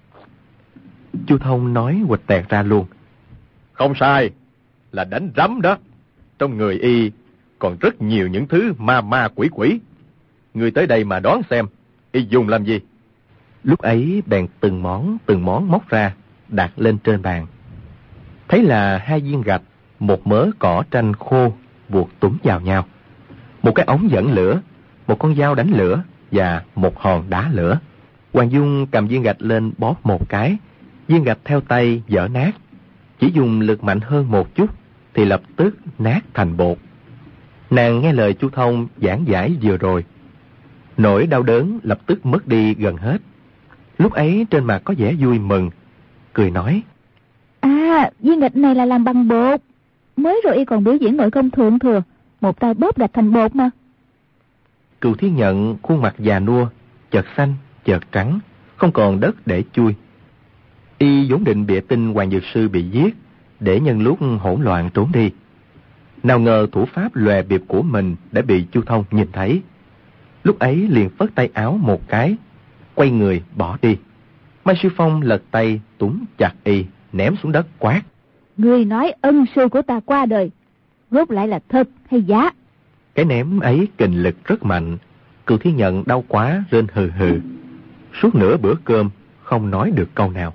Chu Thông nói huỵch tẹt ra luôn: Không sai, là đánh rắm đó. Trong người y còn rất nhiều những thứ ma ma quỷ quỷ. Ngươi tới đây mà đoán xem, y dùng làm gì? Lúc ấy bèn từng món từng món móc ra, đặt lên trên bàn. Thấy là hai viên gạch, một mớ cỏ tranh khô buộc túm vào nhau, một cái ống dẫn lửa, một con dao đánh lửa và một hòn đá lửa. Hoàng Dung cầm viên gạch lên bóp một cái, viên gạch theo tay vỡ nát. Chỉ dùng lực mạnh hơn một chút thì lập tức nát thành bột. Nàng nghe lời Chu Thông giảng giải vừa rồi, nỗi đau đớn lập tức mất đi gần hết. Lúc ấy trên mặt có vẻ vui mừng, cười nói: À, viên gạch này là làm bằng bột. Mới rồi y còn biểu diễn nội công thượng thừa, một tay bóp gạch thành bột mà. Cừu Thiên Nhận khuôn mặt già nua, chợt xanh, chợt trắng, không còn đất để chui. Y vốn định bịa tin Hoàng Dược Sư bị giết, để nhân lúc hỗn loạn trốn đi. Nào ngờ thủ pháp lòe bịp của mình đã bị Chu Thông nhìn thấy. Lúc ấy liền phất tay áo một cái, quay người bỏ đi. Mai Sư Phong lật tay túm chặt y, ném xuống đất quát: Ngươi nói ân sư của ta qua đời, rốt lại là thật hay giả? Cái ném ấy kình lực rất mạnh. Cừu Thiên Nhận đau quá rên hừ hừ, suốt nửa bữa cơm không nói được câu nào.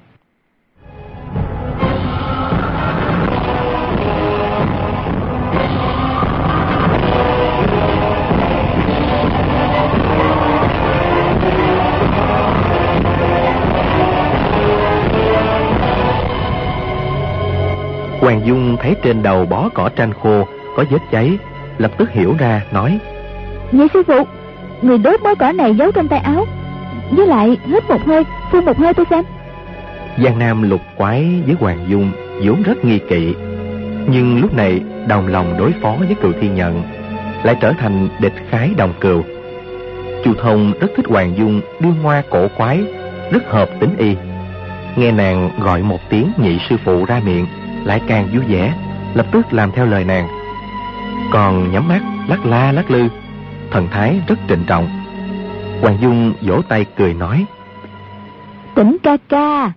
Hoàng Dung thấy trên đầu bó cỏ tranh khô có vết cháy, lập tức hiểu ra, nói: Nhị sư phụ, người đốt bó cỏ này giấu trong tay áo, với lại hít một hơi, phun một hơi tôi xem. Giang Nam Lục Quái với Hoàng Dung vốn rất nghi kỵ, nhưng lúc này đồng lòng đối phó với Cừu Thiên Nhận, lại trở thành địch khái đồng cừu. Chu Thông rất thích Hoàng Dung điêu ngoa cổ quái, rất hợp tính y. Nghe nàng gọi một tiếng nhị sư phụ ra miệng, lại càng vui vẻ, lập tức làm theo lời nàng. Còn nhắm mắt lắc la lắc lư, thần thái rất trịnh trọng. Hoàng Dung vỗ tay cười nói: Tỉnh ca ca,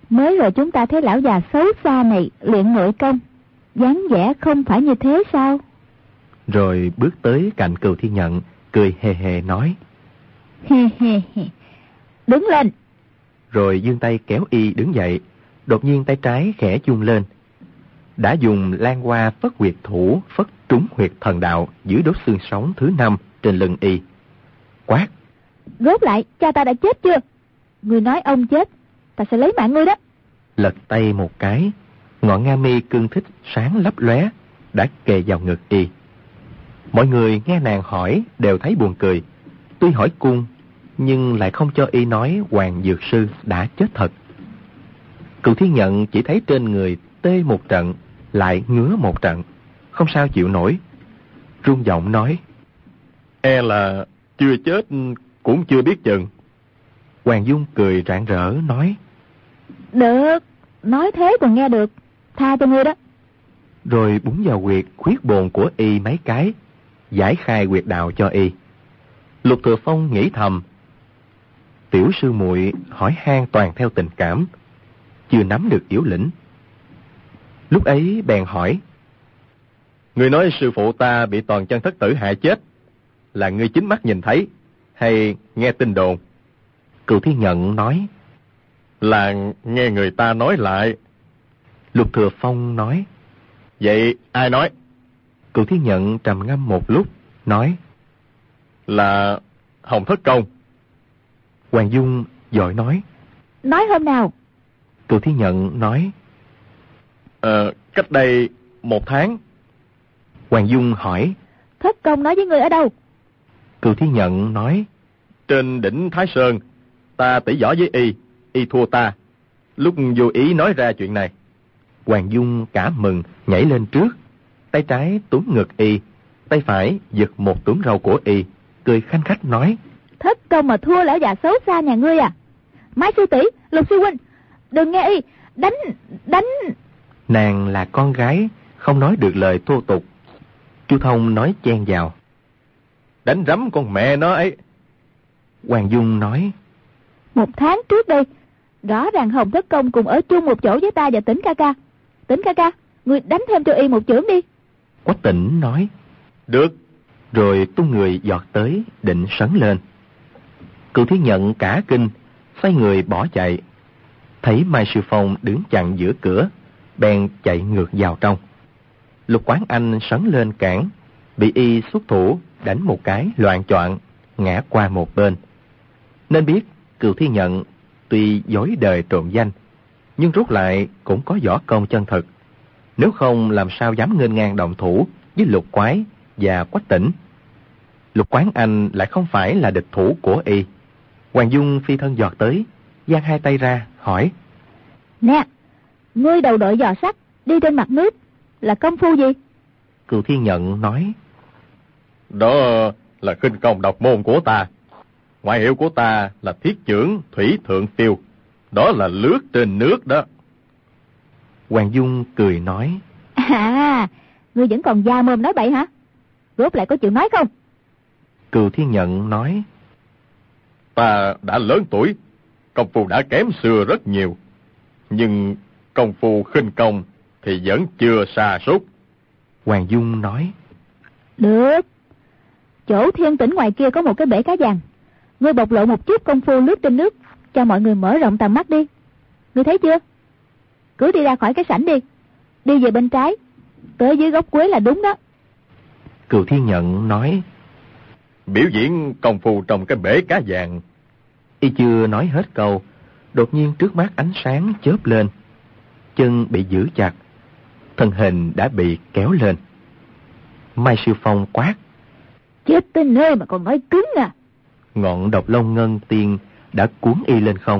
Mới rồi chúng ta thấy lão già xấu xa này luyện nội công, dáng vẻ không phải như thế sao? Rồi bước tới cạnh Cừu Thiên Nhận, cười hề hề nói: Hê hê hê, đứng lên. Rồi giương tay kéo y đứng dậy. Đột nhiên tay trái khẽ chung lên, đã dùng lan hoa phất huyệt thủ phất trúng huyệt thần đạo dưới đốt xương sống thứ năm trên lưng y. Quát: Rốt lại, cha ta đã chết chưa? Người nói ông chết, ta sẽ lấy mạng ngươi đó. Lật tay một cái, ngọn nga mi cương thích sáng lấp lóe đã kề vào ngực y. Mọi người nghe nàng hỏi đều thấy buồn cười. Tuy hỏi cung, nhưng lại không cho y nói Hoàng Dược Sư đã chết thật. Cừu Thiên Nhận chỉ thấy trên người tê một trận, lại ngứa một trận, không sao chịu nổi, run giọng nói: E là chưa chết cũng chưa biết chừng. Hoàng Dung cười rạng rỡ nói: Được, nói thế còn nghe được, tha cho ngươi đó. Rồi búng vào huyệt khuyết bồn của y mấy cái, giải khai huyệt đạo cho y. Lục Thừa Phong nghĩ thầm: tiểu sư muội hỏi han toàn theo tình cảm, chưa nắm được yếu lĩnh. Lúc ấy bèn hỏi: Người nói sư phụ ta bị Toàn Chân thất tử hại chết, là ngươi chính mắt nhìn thấy hay nghe tin đồn? Cừu Thiên Nhận nói: Là nghe người ta nói lại. Lục Thừa Phong nói: Vậy ai nói? Cừu Thiên Nhận trầm ngâm một lúc, nói: Là Hồng Thất Công. Hoàng Dung vội nói: Nói hôm nào? Cừu Thiên Nhận nói: Ờ, cách đây một tháng. Hoàng Dung hỏi: Thất Công nói với người ở đâu? Cừu Thiên Nhận nói: Trên đỉnh Thái Sơn, ta tỉ võ với y, y thua ta, lúc vô ý nói ra chuyện này. Hoàng Dung cả mừng nhảy lên trước, tay trái túm ngực y, tay phải giật một túm râu của y, cười khanh khách nói: Thất Công mà thua lão già xấu xa nhà ngươi à? Mai sư tỷ, Lục sư huynh, đừng nghe y, đánh, đánh. Nàng là con gái, không nói được lời thô tục. Chu Thông nói chen vào: Đánh rắm con mẹ nó ấy. Hoàng Dung nói: Một tháng trước đây, rõ ràng Hồng Thất Công cùng ở chung một chỗ với ta và Tỉnh ca ca. Tỉnh ca ca, ngươi đánh thêm cho y một chưởng đi. Quách Tỉnh nói: Được. Rồi tung người giọt tới định sấn lên. Cừu Thiên Nhận cả kinh, xoay người bỏ chạy. Thấy Mai Sư Phong đứng chặn giữa cửa, bèn chạy ngược vào trong. Lục Quán Anh sấn lên cản, bị y xuất thủ đánh một cái loạng choạng, ngã qua một bên. Nên biết Cừu Thiên Nhận tuy dối đời trộm danh, nhưng rút lại cũng có võ công chân thực. Nếu không làm sao dám nghênh ngang động thủ với Lục Quái và Quách Tỉnh. Lục Quán Anh lại không phải là địch thủ của y. Hoàng Dung phi thân giọt tới, giang hai tay ra hỏi: Nè, ngươi đầu đội giò sắt, đi trên mặt nước, là công phu gì? Cừu Thiên Nhận nói: Đó là khinh công độc môn của ta. Ngoại hiệu của ta là Thiết Chưởng Thủy Thượng Tiêu, đó là lướt trên nước đó. Hoàng Dung cười nói: À, ngươi vẫn còn da mồm nói bậy hả? Rốt lại có chịu nói không? Cừu Thiên Nhận nói: Ta đã lớn tuổi, công phu đã kém xưa rất nhiều, nhưng công phu khinh công thì vẫn chưa sa sút. Hoàng Dung nói: Được. Chỗ Thiên Tỉnh ngoài kia có một cái bể cá vàng, ngươi bộc lộ một chút công phu lướt trên nước, cho mọi người mở rộng tầm mắt đi. Ngươi thấy chưa? Cứ đi ra khỏi cái sảnh đi, đi về bên trái, tới dưới gốc quế là đúng đó. Cừu Thiên Nhận nói: Biểu diễn công phu trong cái bể cá vàng. Y chưa nói hết câu, đột nhiên trước mắt ánh sáng chớp lên, chân bị giữ chặt, thân hình đã bị kéo lên. Mai Sư Phong quát: Chết tới nơi mà còn nói cứng à! Ngọn độc long ngân tiên đã cuốn y lên không.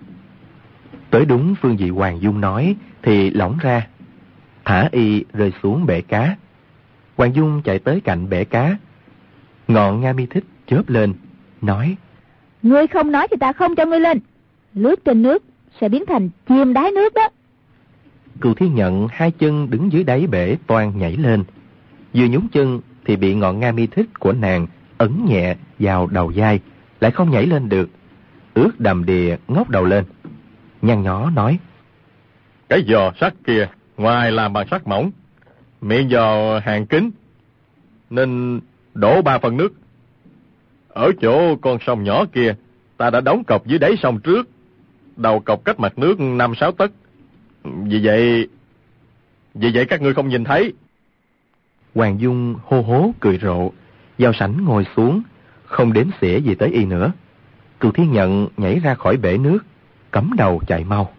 Tới đúng phương vị Hoàng Dung nói thì lỏng ra, thả y rơi xuống bể cá. Hoàng Dung chạy tới cạnh bể cá, ngọn nga mi thích chớp lên, nói: Ngươi không nói thì ta không cho ngươi lên. Lướt trên nước sẽ biến thành chim đáy nước đó. Cừu Thiên Nhận hai chân đứng dưới đáy bể toan nhảy lên, vừa nhún chân thì bị ngọn nga mi thích của nàng ấn nhẹ vào đầu vai, lại không nhảy lên được, ướt đầm đìa ngóc đầu lên, nhăn nhó nói: Cái giò sắt kia, ngoài làm bằng sắt mỏng, miệng giò hàng kín, nên đổ ba phần nước. Ở chỗ con sông nhỏ kia, ta đã đóng cọc dưới đáy sông trước, đầu cọc cách mặt nước năm sáu tấc. Vì vậy, vì vậy các ngươi không nhìn thấy. Hoàng Dung hô hố cười rộ, vào sảnh ngồi xuống, không đếm xỉa gì tới y nữa. Cừu Thiên Nhận nhảy ra khỏi bể nước, cắm đầu chạy mau.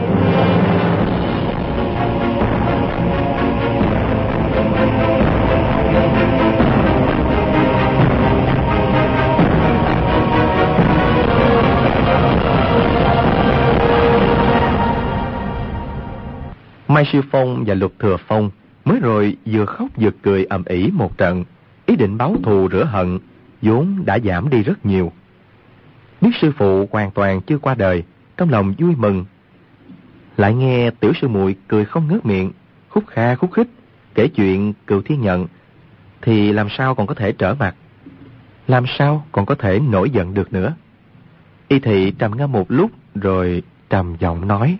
Mai Siêu Phong và Lục Thừa Phong mới rồi vừa khóc vừa cười ầm ĩ một trận, ý định báo thù rửa hận vốn đã giảm đi rất nhiều. Biết sư phụ hoàn toàn chưa qua đời, trong lòng vui mừng. Lại nghe tiểu sư muội cười không ngớt miệng, khúc kha khúc khích kể chuyện Cừu Thiên Nhận, thì làm sao còn có thể trở mặt, làm sao còn có thể nổi giận được nữa. Y Thị trầm ngâm một lúc rồi trầm giọng nói: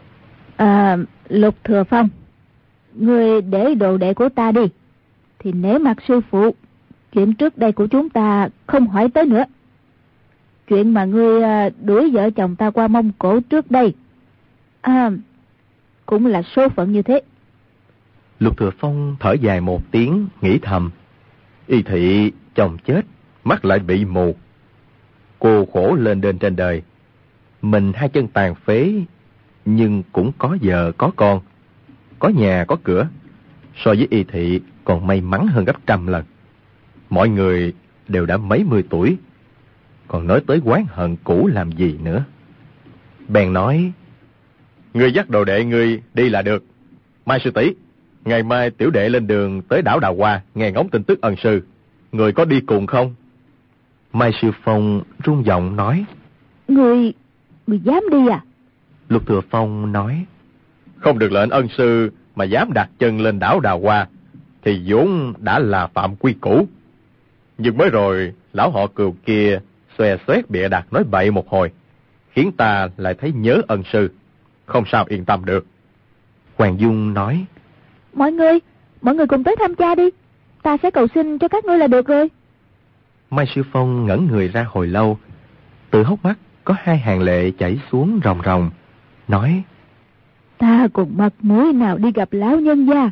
À, Lục Thừa Phong, ngươi để đồ đệ của ta đi, thì nể mặt sư phụ, chuyện trước đây của chúng ta không hỏi tới nữa. Chuyện mà ngươi đuổi vợ chồng ta qua Mông Cổ trước đây, à, cũng là số phận như thế. Lục Thừa Phong thở dài một tiếng, nghĩ thầm: Y Thị chồng chết, mắt lại bị mù, cô khổ lên đên trên đời. Mình hai chân tàn phế, nhưng cũng có vợ có con, có nhà có cửa, so với Y Thị còn may mắn hơn gấp trăm lần. Mọi người đều đã mấy mươi tuổi, còn nói tới oán hận cũ làm gì nữa. Bèn nói: Ngươi dắt đồ đệ ngươi đi là được. Mai sư tỷ, ngày mai tiểu đệ lên đường tới đảo Đào Hoa nghe ngóng tin tức ân sư, người có đi cùng không? Mai Sư Phong run giọng nói: Ngươi, ngươi dám đi à? Lục Thừa Phong nói: Không được lệnh ân sư mà dám đặt chân lên đảo Đào Hoa thì vốn đã là phạm quy cũ. Nhưng mới rồi lão họ Cừu kia xòe xoét bịa đặt nói bậy một hồi, khiến ta lại thấy nhớ ân sư, không sao yên tâm được. Hoàng Dung nói: Mọi người, mọi người cùng tới thăm cha đi, ta sẽ cầu xin cho các ngươi là được rồi. Mai Sư Phong ngẩn người ra hồi lâu, từ hốc mắt có hai hàng lệ chảy xuống ròng ròng, nói: Ta còn mặt mũi nào đi gặp lão nhân gia?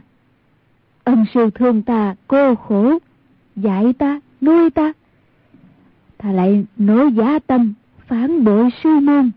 Ân sư thương ta cô khổ, dạy ta, nuôi ta, ta lại nổi giá tâm phản bội sư môn.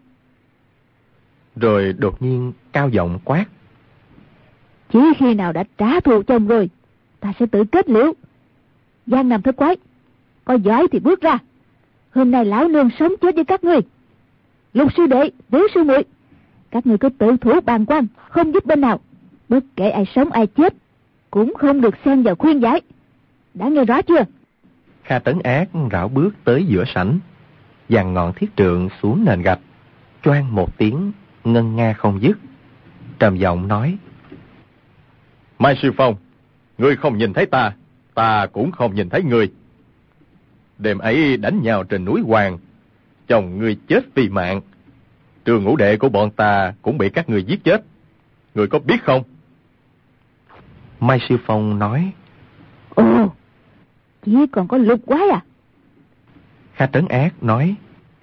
Rồi đột nhiên cao giọng quát: Chỉ khi nào đã trả thù chồng rồi, ta sẽ tự kết liễu. Giang Nam Thất Quái, có giỏi thì bước ra, hôm nay lão nương sống chết với các ngươi. Lục sư đệ, Tiểu sư muội, các ngươi cứ tự thủ bàn quan, không giúp bên nào, bất kể ai sống ai chết, cũng không được xen vào khuyên giải. Đã nghe rõ chưa? Kha Tấn Ác rảo bước tới giữa sảnh, giằng ngọn thiết trượng xuống nền gạch, choang một tiếng ngân nga không dứt, trầm giọng nói: Mai Sư Phong, ngươi không nhìn thấy ta, ta cũng không nhìn thấy ngươi. Đêm ấy đánh nhau trên núi Hoàng, chồng ngươi chết vì mạng, trường ngũ đệ của bọn ta cũng bị các ngươi giết chết, ngươi có biết không? Mai Sư Phong nói: Ồ, chỉ còn có Lục Quái à? Kha Tấn Ác nói: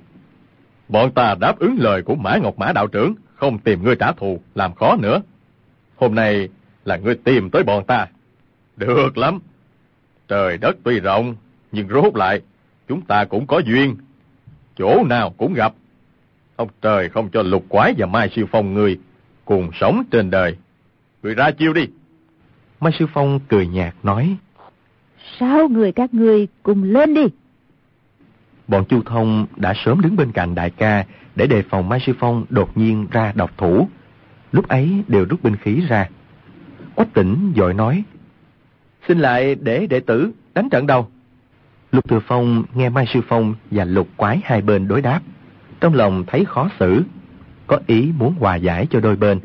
Bọn ta đáp ứng lời của Mã Ngọc Mã đạo trưởng, không tìm ngươi trả thù, làm khó nữa. Hôm nay là ngươi tìm tới bọn ta. Được lắm. Trời đất tuy rộng, nhưng rốt lại, chúng ta cũng có duyên. Chỗ nào cũng gặp. Ông trời không cho Lục Quái và Mai Siêu Phong ngươi cùng sống trên đời. Ngươi ra chiêu đi. Mai Sư Phong cười nhạt nói: Sao người các ngươi cùng lên đi. Bọn Chu Thông đã sớm đứng bên cạnh đại ca để đề phòng Mai Sư Phong đột nhiên ra độc thủ. Lúc ấy đều rút binh khí ra. Quách Tĩnh vội nói: Xin lại để đệ tử đánh trận đầu. Lục Thừa Phong nghe Mai Sư Phong và Lục Quái hai bên đối đáp, trong lòng thấy khó xử, có ý muốn hòa giải cho đôi bên.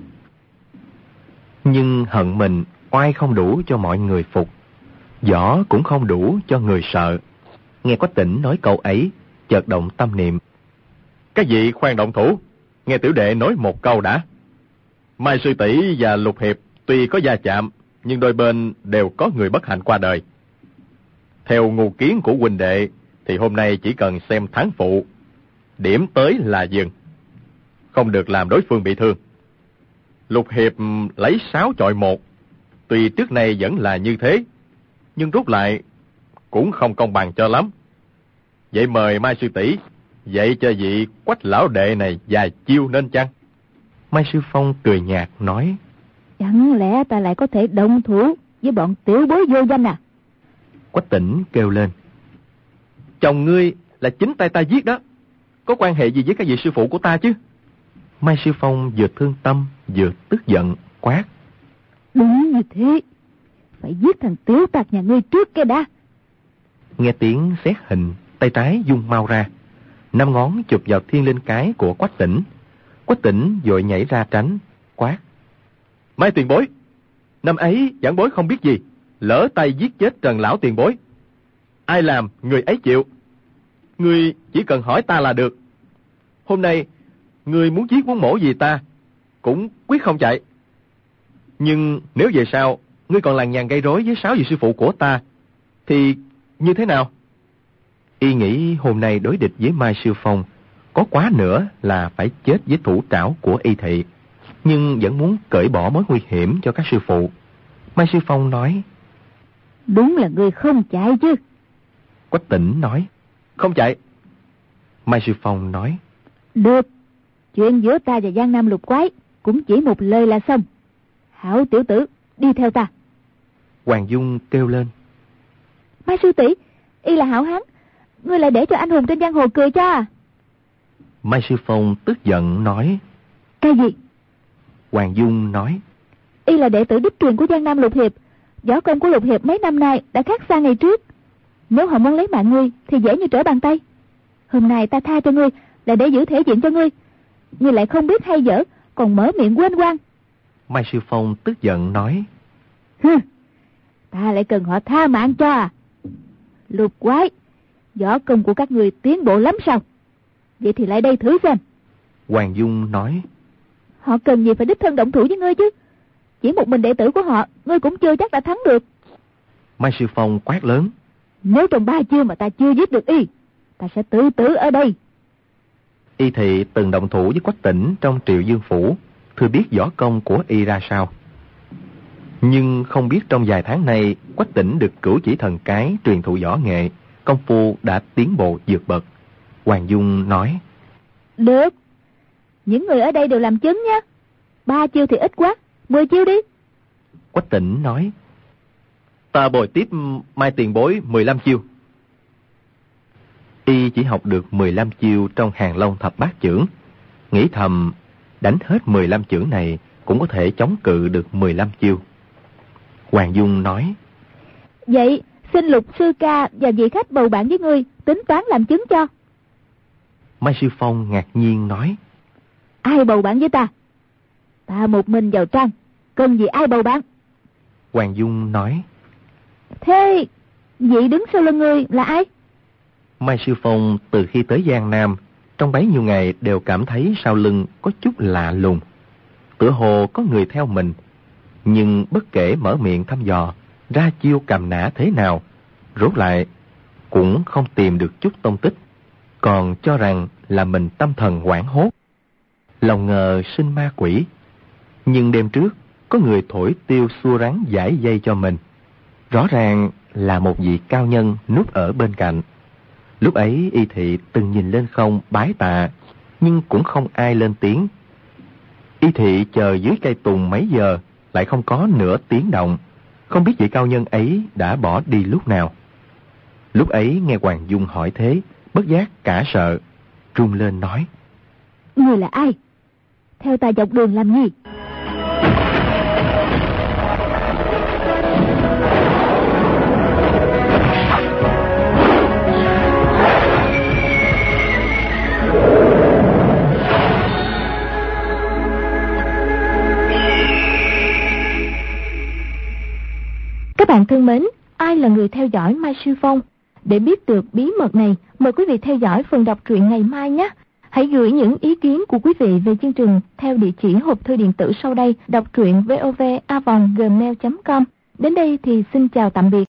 Nhưng hận mình oai không đủ cho mọi người phục, võ cũng không đủ cho người sợ. Nghe Quách Tĩnh nói câu ấy, chợt động tâm niệm: Các vị khoan động thủ, nghe tiểu đệ nói một câu đã. Mai sư tỷ và Lục Hiệp tuy có va chạm, nhưng đôi bên đều có người bất hạnh qua đời. Theo ngu kiến của huynh đệ, thì hôm nay chỉ cần xem thắng phụ, điểm tới là dừng, không được làm đối phương bị thương. Lục Hiệp lấy sáu chọi một, tuy trước nay vẫn là như thế, nhưng rút lại cũng không công bằng cho lắm. Vậy mời Mai sư tỷ dạy cho vị Quách lão đệ này vài chiêu nên chăng? Mai Sư Phong cười nhạt nói: Chẳng lẽ ta lại có thể động thủ với bọn tiểu bối vô danh à? Quách Tỉnh kêu lên: Chồng ngươi là chính tay ta giết đó, có quan hệ gì với các vị sư phụ của ta chứ? Mai Sư Phong vừa thương tâm vừa tức giận quát: Đúng như thế, phải giết thằng tiểu tặc nhà ngươi trước cái đã. Nghe tiếng xét hình, tay trái dung mau ra, năm ngón chụp vào thiên linh cái của Quách Tỉnh. Quách Tỉnh vội nhảy ra tránh, quát: Mai tiền bối, năm ấy giảng bối không biết gì, lỡ tay giết chết Trần lão tiền bối. Ai làm người ấy chịu, ngươi chỉ cần hỏi ta là được. Hôm nay ngươi muốn giết muốn mổ gì ta cũng quyết không chạy. Nhưng nếu về sau ngươi còn lằng nhằng gây rối với sáu vị sư phụ của ta thì như thế nào? Y nghĩ hôm nay đối địch với Mai Sư Phong, có quá nữa là phải chết với thủ trảo của Y Thị, nhưng vẫn muốn cởi bỏ mối nguy hiểm cho các sư phụ. Mai Sư Phong nói: Đúng là ngươi không chạy chứ? Quách Tỉnh nói: Không chạy. Mai Sư Phong nói: Được, chuyện giữa ta và Giang Nam Lục Quái cũng chỉ một lời là xong. Hảo tiểu tử, đi theo ta. Hoàng Dung kêu lên: Mai sư tỷ, y là hảo hán, ngươi lại để cho anh hùng trên giang hồ cười cho à? Mai Sư Phong tức giận nói: Cái gì? Hoàng Dung nói: Y là đệ tử đích truyền của Giang Nam Lục Hiệp, võ công của Lục Hiệp mấy năm nay đã khác xa ngày trước. Nếu họ muốn lấy mạng ngươi thì dễ như trở bàn tay. Hôm nay ta tha cho ngươi là để giữ thể diện cho ngươi, ngươi lại không biết hay dở, còn mở miệng quên quan. Mai Sư Phong tức giận nói: Hừ, ta lại cần họ tha mạng cho à? Lục Quái, võ công của các ngươi tiến bộ lắm sao? Vậy thì lại đây thử xem. Hoàng Dung nói: Họ cần gì phải đích thân động thủ với ngươi chứ? Chỉ một mình đệ tử của họ, ngươi cũng chưa chắc đã thắng được. Mai Sư Phong quát lớn: Nếu trong ba chiêu mà ta chưa giết được y, ta sẽ tự tử ở đây. Y Thị từng động thủ với Quách Tỉnh trong Triệu Dương Phủ, thừa biết võ công của y ra sao. Nhưng không biết trong vài tháng này, Quách Tỉnh được Cửu Chỉ Thần Cái truyền thụ võ nghệ, công phu đã tiến bộ vượt bậc. Hoàng Dung nói: Được, những người ở đây đều làm chứng nhé. Ba chiêu thì ít quá, mười chiêu đi. Quách Tỉnh nói: Ta bồi tiếp Mai tiền bối mười lăm chiêu. Y chỉ học được mười lăm chiêu trong Hàng Long Thập Bát Chưởng, nghĩ thầm đánh hết mười lăm chưởng này cũng có thể chống cự được mười lăm chiêu. Hoàng Dung nói: Vậy xin Lục sư ca và vị khách bầu bạn với ngươi tính toán làm chứng cho. Mai Sư Phong ngạc nhiên nói: Ai bầu bạn với ta? Ta một mình vào trang, cần gì ai bầu bạn? Hoàng Dung nói: Thế vị đứng sau lưng ngươi là ai? Mai Sư Phong từ khi tới Giang Nam, trong bấy nhiêu ngày đều cảm thấy sau lưng có chút lạ lùng, tựa hồ có người theo mình, nhưng bất kể mở miệng thăm dò, ra chiêu cầm nã thế nào, rốt lại cũng không tìm được chút tông tích, còn cho rằng là mình tâm thần hoảng hốt, lòng ngờ sinh ma quỷ. Nhưng đêm trước có người thổi tiêu xua rắn giải dây cho mình, rõ ràng là một vị cao nhân núp ở bên cạnh. Lúc ấy Y Thị từng nhìn lên không bái tạ, nhưng cũng không ai lên tiếng. Y Thị chờ dưới cây tùng mấy giờ, lại không có nửa tiếng động, không biết vị cao nhân ấy đã bỏ đi lúc nào. Lúc ấy nghe Hoàng Dung hỏi thế, bất giác cả sợ, run lên nói: Người là ai? Theo ta dọc đường làm gì? Các bạn thân mến, ai là người theo dõi Mai Sư Phong? Để biết được bí mật này, mời quý vị theo dõi phần đọc truyện ngày mai nhé. Hãy gửi những ý kiến của quý vị về chương trình theo địa chỉ hộp thư điện tử sau đây, đọc truyện vov a vòng gmail chấm com. Đến đây thì xin chào tạm biệt.